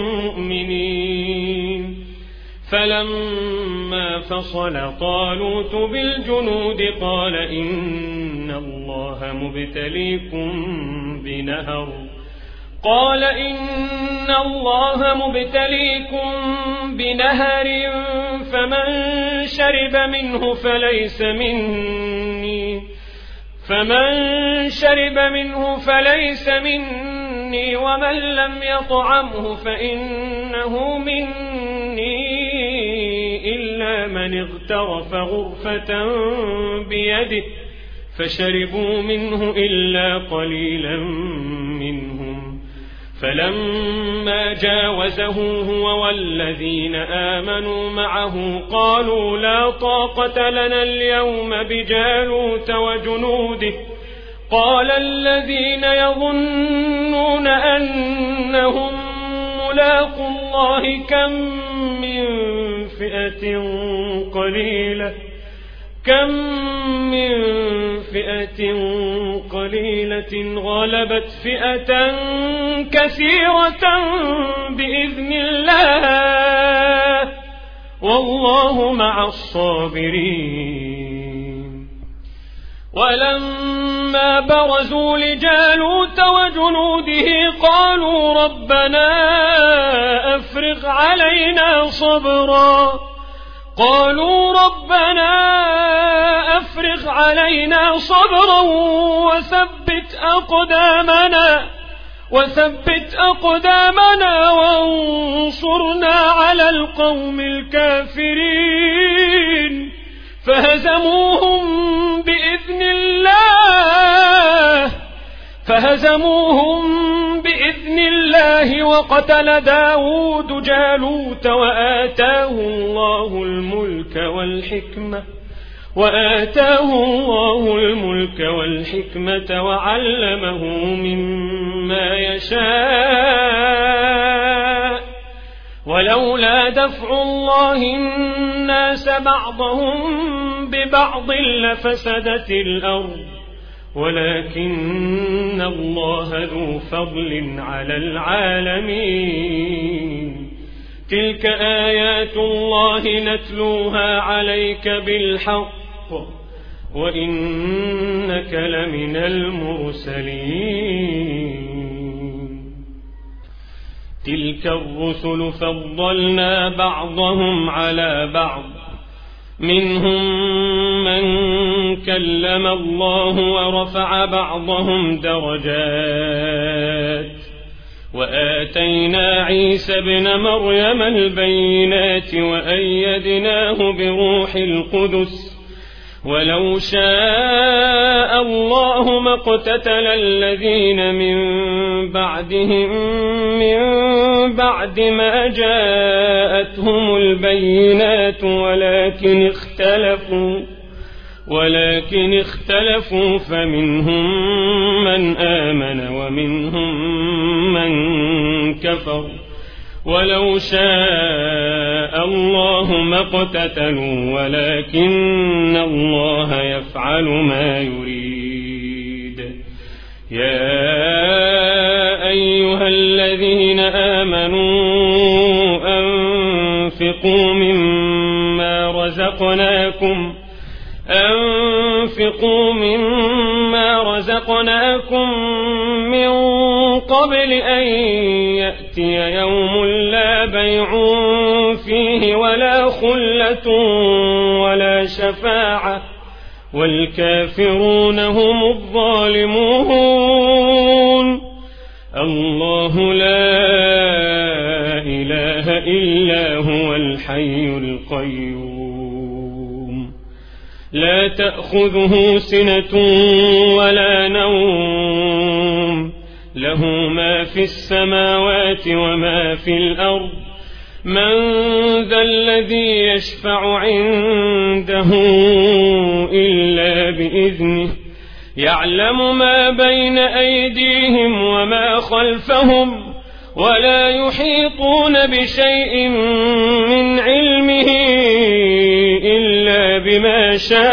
مؤمنين فلما فصل طالوت بالجنود قال إن الله مبتليكم بنهر قال إن الله مبتليكم بنهر فمن شرب منه فليس مني فمن شرب منه فليس مني ومن لم يطعمه فإنه مني إلا من اغترف غرفة بيده فشربوا منه إلا قليلا منهم فلما جاوزه هو والذين آمنوا معه قالوا لا طاقة لنا اليوم بجالوت وجنوده قال الذين يظنون أنهم ملاقوا الله كم من فئة قليلة كم من فئة قليلة غلبت فئة كثيرة بإذن الله والله مع الصابرين ولما برزوا لجالوت وجنوده قالوا ربنا أفرغ علينا صبرا قالوا ربنا أفرغ علينا صبرا وثبت أقدامنا وثبت أقدامنا وانصرنا على القوم الكافرين فهزموهم بإذن الله فهزموهم بإذن الله وقتل داود جالوت وآتاه الله الملك والحكمة وآتاه الله الملك والحكمة وعلمه مما يشاء ولولا دفع الله الناس بعضهم ببعض لفسدت الأرض ولكن الله ذو فضل على العالمين تلك آيات الله نتلوها عليك بالحق وإنك لمن المرسلين تلك الرسل فضلنا بعضهم على بعض منهم من كلم الله ورفع بعضهم درجات وآتينا عيسى ابن مريم البينات وأيدناه بروح القدس ولو شاء الله ما اقتتل الذين من بعدهم من بعد ما جاءتهم البينات ولكن اختلفوا ولكن اختلفوا فمنهم من آمن ومنهم من كفر ولو شاء الله ما اقتتلوا ولكن الله يفعل ما يريد. يا أيها الذين آمنوا أنفقوا مما رزقناكم أنفقوا مما رزقناكم من قبل أن يأتي يوم لا بيع فيه ولا خلة ولا شفاعة والكافرون هم الظالمون. الله لا إله إلا هو الحي القيوم لا تأخذه سنة ولا نوم له ما في السماوات وما في الأرض من ذا الذي يشفع عنده إلا بإذنه يعلم ما بين أيديهم وما خلفهم ولا يحيطون بشيء من علمه إلا بما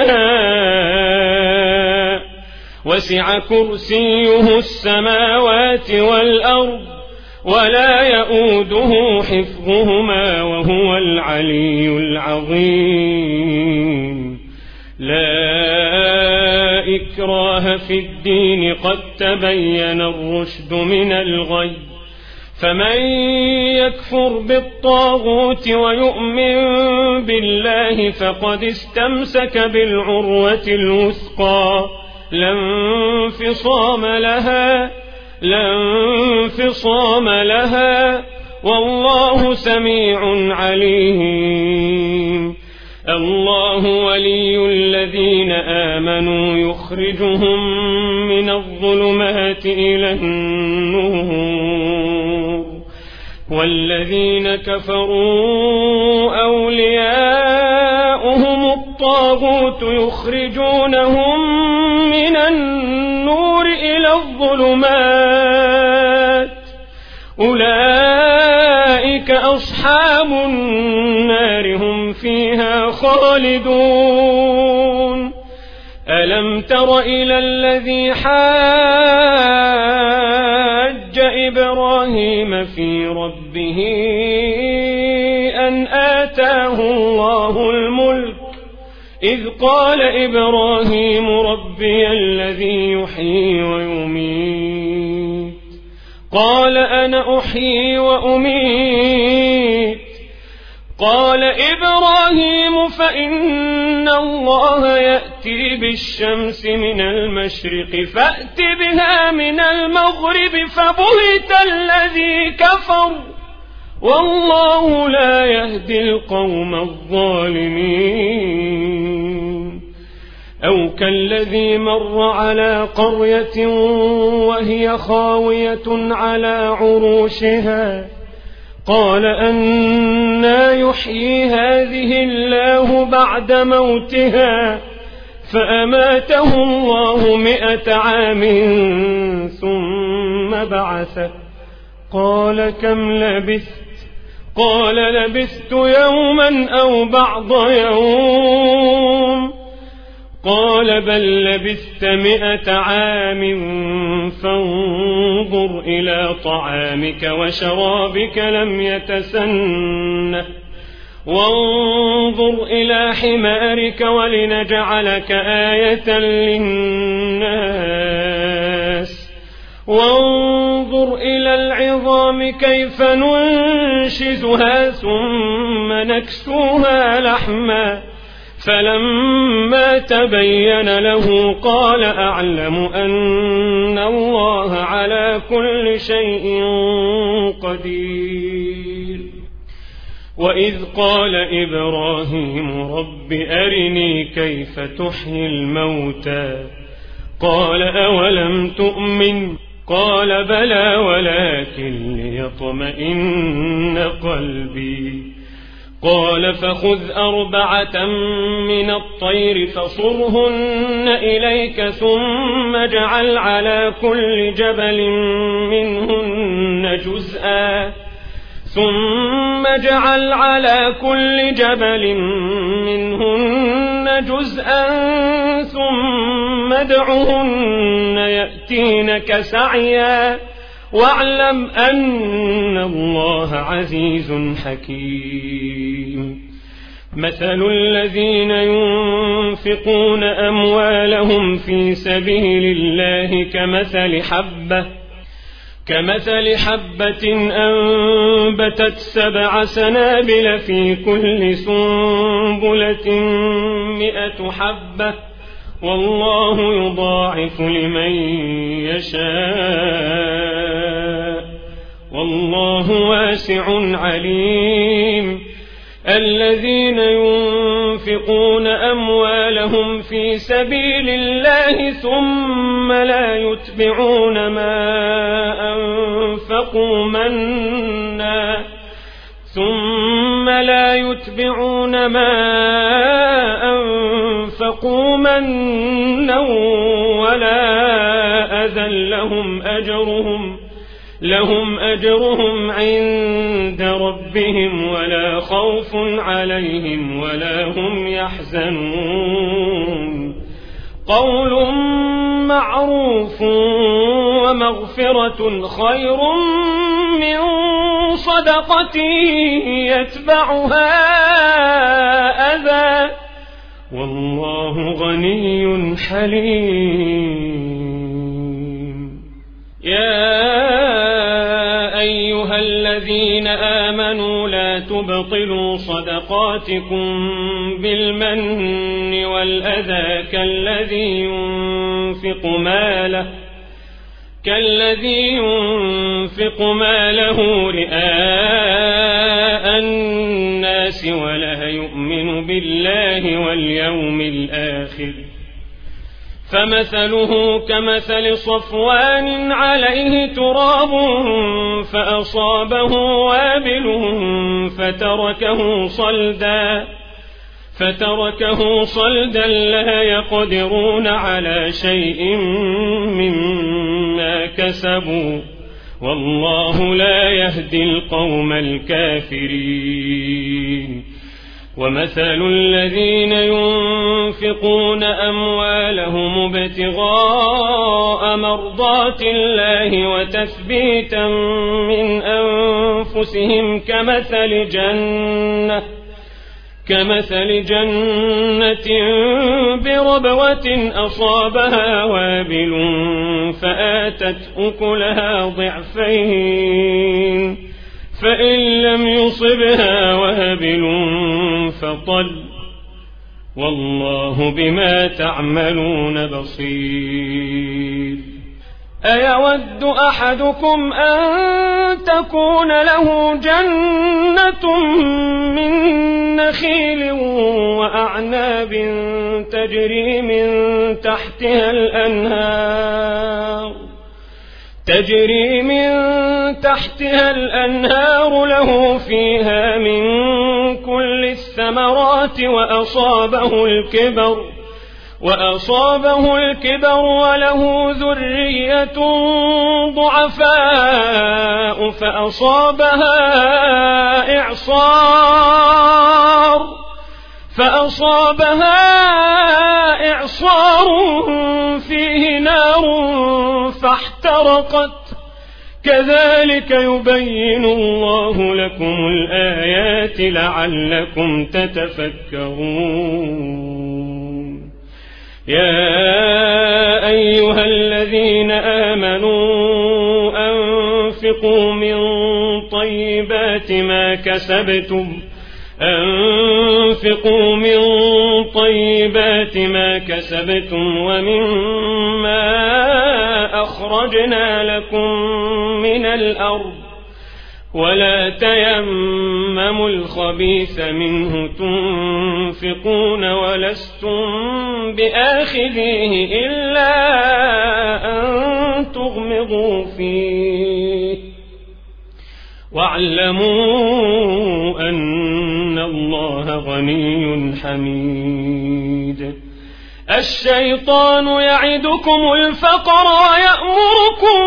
شاء وسع كرسيه السماوات والأرض ولا يؤوده حفظهما وهو العلي العظيم. لا إكراه في الدين قد تبين الرشد من الغي فمن يكفر بالطاغوت ويؤمن بالله فقد استمسك بالعروة الوثقى لا انفصام لها لا انفصام لها والله سميع عليم. الله ولي الذين آمنوا يخرجهم من الظلمات إلى النور والذين كفروا أولياؤهم الطاغوت يخرجونهم من النور إلى الظلمات أولئك أصحاب النار هم فيها خالدون. ألم تر إلى الذي حاج إبراهيم في ربه أن آتاه الله الملك إذ قال إبراهيم ربي الذي يحيي ويميت قال أنا أحيي وأميت قال إبراهيم فإن الله يأتي بالشمس من المشرق فأت بها من المغرب فبهت الذي كفر والله لا يهدي القوم الظالمين. أو كالذي مر على قرية وهي خاوية على عروشها قال أنى يحيي هذه الله بعد موتها فأماته الله مئة عام ثم بعثه قال كم لبثت قال لبثت يوما أو بعض يوم قال بل لبثت مئة عام فانظر إلى طعامك وشرابك لم يتسنه وانظر إلى حمارك ولنجعلك آية للناس وانظر إلى العظام كيف ننشزها ثم نكسوها لحما فلما تبين له قال أعلم أن الله على كل شيء قدير. وإذ قال إبراهيم رب أرني كيف تحيي الموتى قال أولم تؤمن قال بلى ولكن ليطمئن قلبي قال فخذ أربعة من الطير فصرهن إليك ثم اجعل على كل جبل منهن جزءا ثم اجعل على كل جبل منهن جزءا ثم ادعهن يأتينك سعيا واعلم أن الله عزيز حكيم. مثل الذين ينفقون أموالهم في سبيل الله كمثل حبة كمثل حبة أنبتت سبع سنابل في كل سنبلة مئة حبة والله يضاعف لمن يشاء والله واسع عليم. الذين ينفقون أموالهم في سبيل الله ثم لا يتبعون ما أنفقوا منا ثم لا يتبعون ما أنفقوا منا ولا أذى لهم أجرهم لهم أجرهم عند ربهم ولا خوف عليهم ولا هم يحزنون. قول معروف ومغفرة خير من صدقة يتبعها أذى والله غني حليم. يا أيها الذين آمنوا لا تبطلوا صدقاتكم بالمن والأذى كالذي ينفق ماله كالذي ينفق ماله رئاء الناس ولا يؤمن بالله واليوم الآخر فمثله كمثل صفوان عليه تراب فأصابه وابل فتركه صلدا فتركه صلدا لا يقدرون على شيء مما كسبوا والله لا يهدي القوم الكافرين. ومثل الذين ينفقون أموالهم ابتغاء مرضات الله وتثبيتا من أنفسهم كمثل جنة كمثل جنة بربوة أصابها وابل فآتت أكلها ضعفين فإن لم يصبها وابل فطل والله بما تعملون بصير. أيود أحدكم أن تكون له جنة من نخيل وأعناب تجري من تحتها الأنهار تجري من تحتها الأنهار له فيها من كل الثمرات وأصابه الكبر وأصابه الكبر وله ذرية ضعفاء فأصابها إعصار فأصابها إعصار فيه نار فاحترقت كذلك يبين الله لكم الآيات لعلكم تتفكرون. يا أيها الذين آمنوا أنفقوا من طيبات ما كسبتم أنفقوا من طيبات ما كسبتم ومما أخرجنا لكم من الأرض ولا تيمموا الخبيث منه تنفقون ولستم بآخذيه إلا أن تغمضوا فيه واعلموا أن الله غني حميد. الشيطان يعدكم الفقر ويأمركم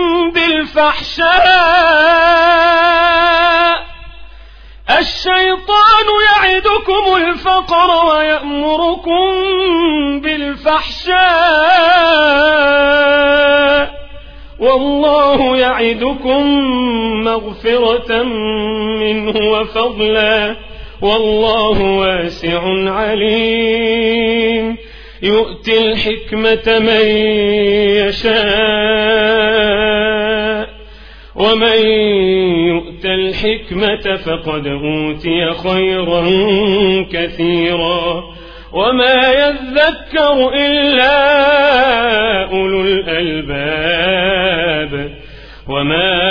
بالفحشاء الشيطان يعدكم الفقر ويأمركم بالفحشاء والله يعدكم مغفرة منه وفضلا والله واسع عليم. يؤتي الحكمة من يشاء ومن يؤت الحكمة فقد أوتي خيرا كثيرا وما يذكر إلا أولو الألباب. وما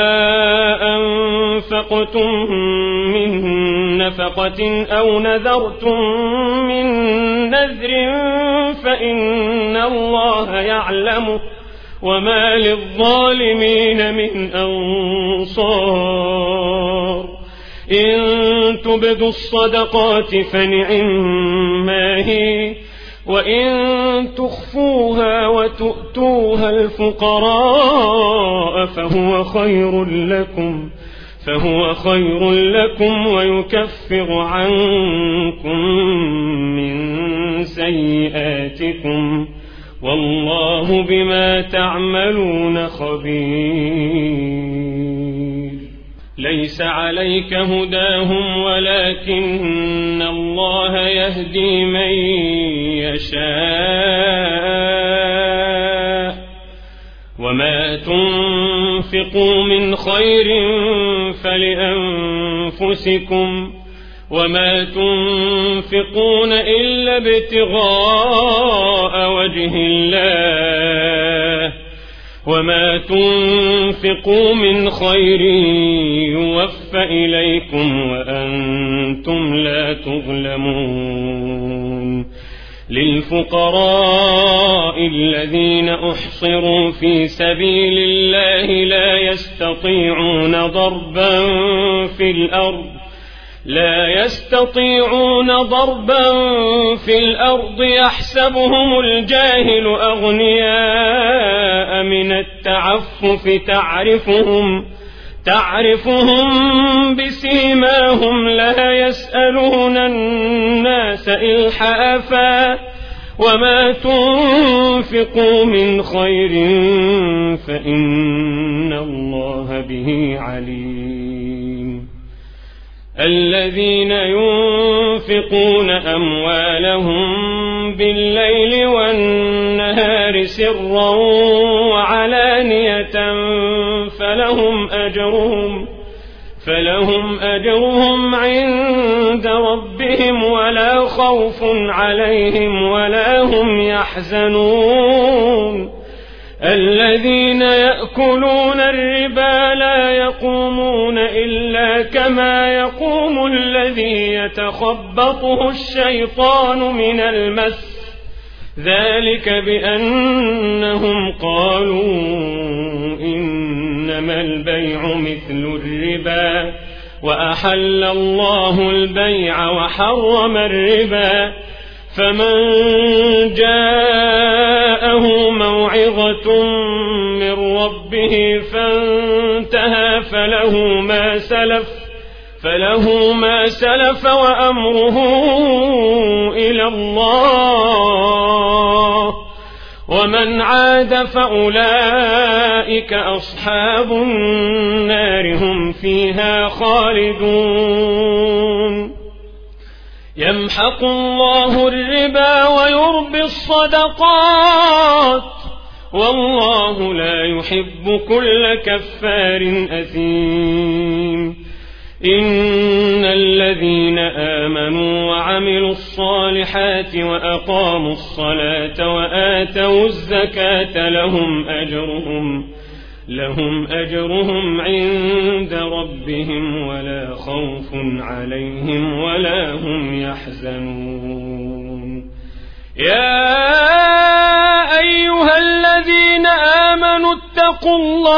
أنفقتم من نفقة أو نذرتم من نذر فإن الله يعلمه وما للظالمين من أنصار. إن تبدوا الصدقات فنعما هي وإن تخفوها وتؤتوها الفقراء فهو خير لكم فهو خير لكم ويكفر عنكم من سيئاتكم والله بما تعملون خبير. ليس عليك هداهم ولكن الله يهدي من يشاء وما تنفقوا من خير فلأنفسكم وما تنفقون إلا ابتغاء وجه الله وما تنفقوا من خير يوفى إليكم وأنتم لا تظلمون. للفقراء الذين أحصروا في سبيل الله لا يستطيعون ضربا في الأرض لا يستطيعون ضربا في الأرض يحسبهم الجاهل أغنياء من التعفف تعرفهم تعرفهم بسيماهم لا يسألون الناس إلحافا وما تنفقوا من خير فإن الله به عليم. الذين ينفقون أموالهم بالليل والنهار سرا وعلانية فلهم أجرهم فلهم أجرهم عند ربهم ولا خوف عليهم ولا هم يحزنون. الذين يأكلون الربا لا يقومون إلا كما يقوم الذي يتخبطه الشيطان من المس ذلك بأنهم قالوا إنما البيع مثل الربا وأحل الله البيع وحرم الربا. فمن جاءه موعظة من ربه فانتهى فله ما سلف فله ما سلف وأمره إلى الله ومن عاد فأولئك أصحاب النار هم فيها خالدون. يمحق الله الربا ويربي الصدقات والله لا يحب كل كفار أثيم. إن الذين آمنوا وعملوا الصالحات وأقاموا الصلاة وآتوا الزكاة لهم أجرهم لهم أجرهم عند ربهم ولا خوف عليهم ولا هم يحزنون. يا أيها الذين آمنوا اتقوا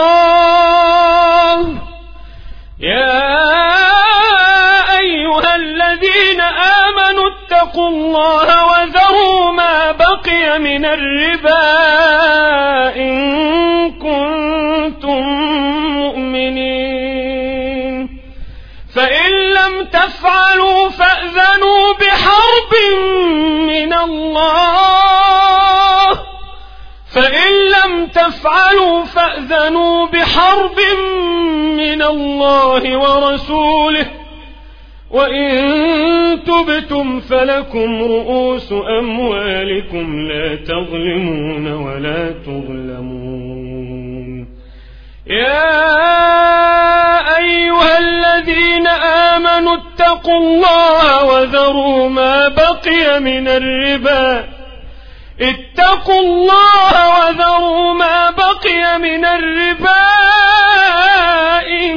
الله يا أيها الذين آمنوا اتقوا الله وذروا ما بقي من الربا إن كنتم مؤمنين فإن لم تفعلوا فأذنوا بحرب من الله فإن لم تفعلوا فأذنوا بحرب من الله ورسوله وإن تبتم فلكم رؤوس أموالكم لا تظلمون ولا تظلمون. يا أيها الذين آمنوا اتقوا الله وذروا ما بقي من الربا اتقوا الله وذروا ما بقي من الربا إن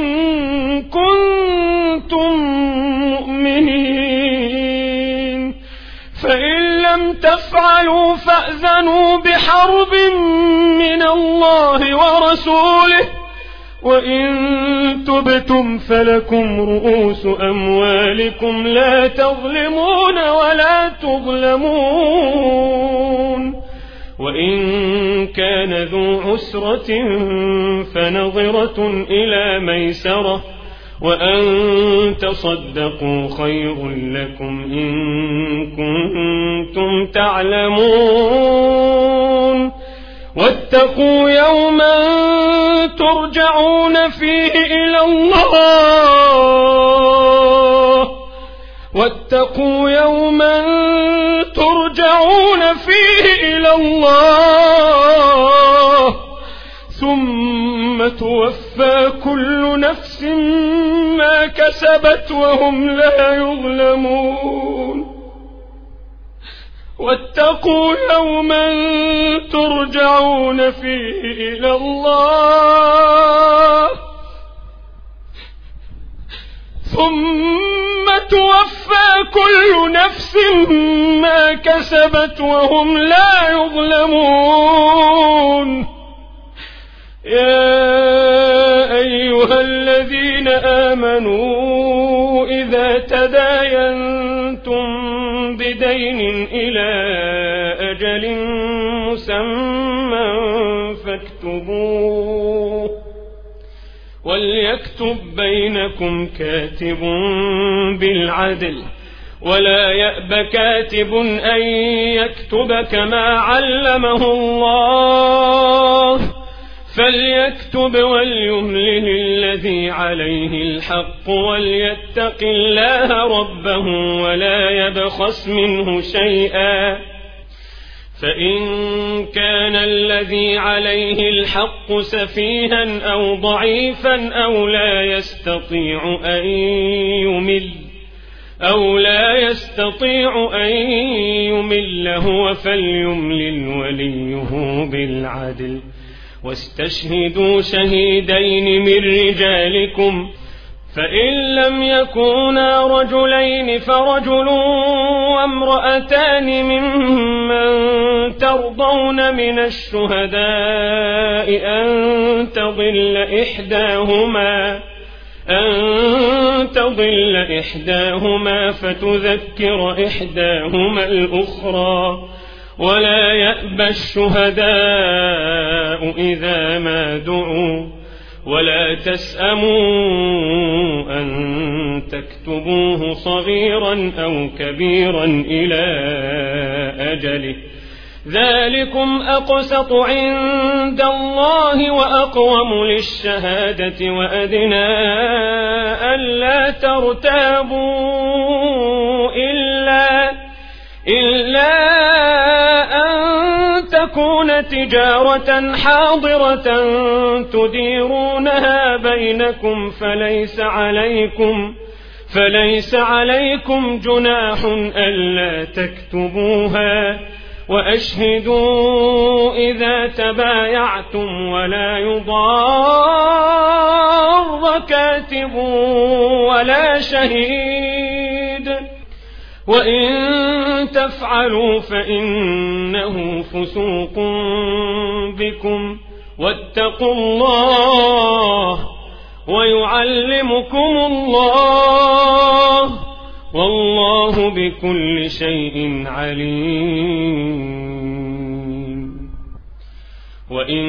كنتم مؤمنين فإن لم تفعلوا فأذنوا بحرب من الله ورسوله وإن تبتم فلكم رؤوس أموالكم لا تظلمون ولا تظلمون. وإن كان ذو عسرة فنظرة إلى ميسرة وأن تصدقوا خير لكم إن كنتم تعلمون. واتقوا يوما ترجعون فيه إلى الله واتقوا يوما ترجعون فيه إلى الله ثم توفى كل نفس ما كسبت وهم لا يظلمون. واتقوا يوما ترجعون فيه إلى الله ثم توفى كل نفس ما كسبت وهم لا يظلمون. يا أيها الذين آمنوا إذا تداينتم بدين إلى أجل مسمى فاكتبوه وليكتب بينكم كاتب بالعدل ولا يأب كاتب أن يكتب كما علمه الله فليكتب وليملل الذي عليه الحق وليتق الله ربه ولا يبخس منه شيئا فإن كان الذي عليه الحق سفيها أو ضعيفا أو لا يستطيع أن يمل أو لا يستطيع أن يمل هو فليملل وليه بالعدل واستشهدوا شهيدين من رجالكم فإن لم يكونا رجلين فرجل وامرأتان ممن ترضون من الشهداء أن تضل إحداهما أن تضل إحداهما فتذكر إحداهما الأخرى ولا يأبى الشهداء إذا ما دعوا ولا تسأموا أن تكتبوه صغيرا أو كبيرا إلى أجله ذلكم أقسط عند الله وأقوم للشهادة وأدنى ألا ترتابوا إلا إلا أن تكون تجارة حاضرة تديرونها بينكم فليس عليكم فليس عليكم جناح ألا تكتبوها وأشهدوا إذا تبايعتم ولا يضار كاتب ولا شهيد وإن تفعلوا فإنه فسوق بكم واتقوا الله ويعلمكم الله والله بكل شيء عليم. وإن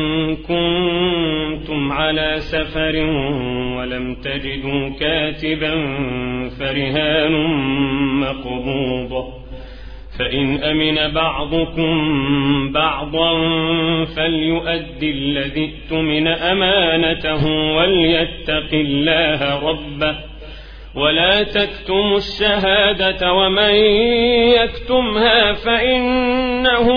كنتم على سفر ولم تجدوا كاتبا فرهان مقبوضة فإن أمن بعضكم بعضا فليؤدي الذي ائتمن أمانته وليتق الله ربه ولا تكتموا الشهادة ومن يكتمها فإنه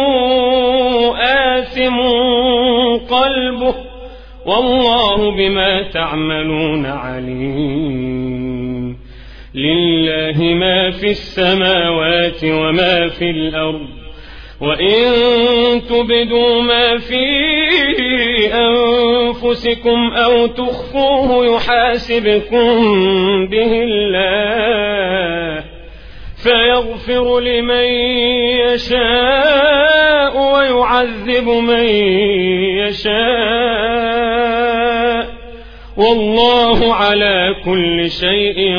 آثم قلبه والله بما تعملون عليم. لله ما في السماوات وما في الأرض وإن تبدوا ما في أنفسكم أو تخفوه يحاسبكم به الله فيغفر لمن يشاء ويعذب من يشاء والله على كل شيء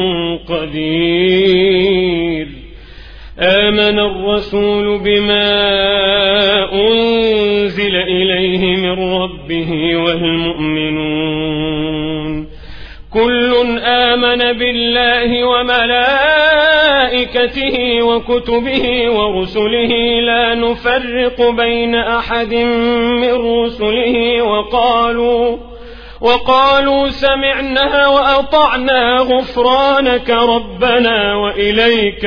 قدير. آمن الرسول بما أنزل إليه من ربه والمؤمنون كل آمن بالله وملائكته وكتبه ورسله لا نفرق بين أحد من رسله وقالوا وقالوا سمعنا وأطعنا غفرانك ربنا وإليك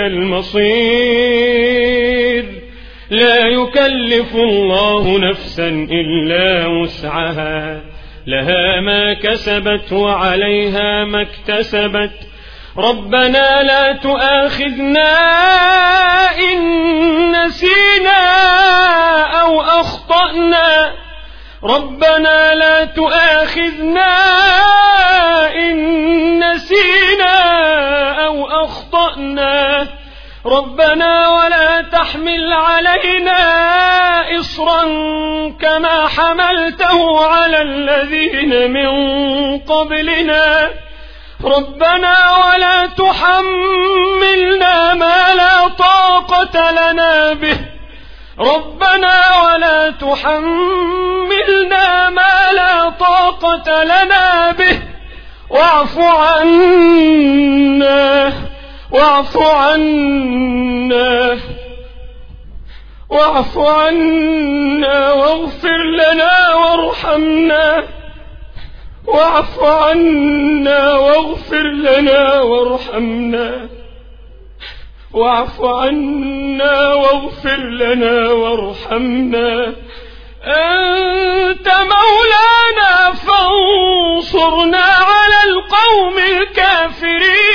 المصير. لا يكلف الله نفسا إلا وسعها لها ما كسبت وعليها ما اكتسبت ربنا لا تؤاخذنا إن نسينا أو أخطأنا ربنا لا تؤاخذنا إن نسينا أو أخطأنا ربنا ولا تحمل علينا إصرا كما حملته على الذين من قبلنا ربنا ولا تحملنا ما لا طاقة لنا به ربنا ولا تحملنا ما لا طاقة لنا به واعف عنا واعف عنا واعف عنا واغفر لنا وارحمنا واعف عنا واغفر لنا وارحمنا واعف عنا واغفر لنا وارحمنا أنت مولانا فانصرنا على القوم الكافرين.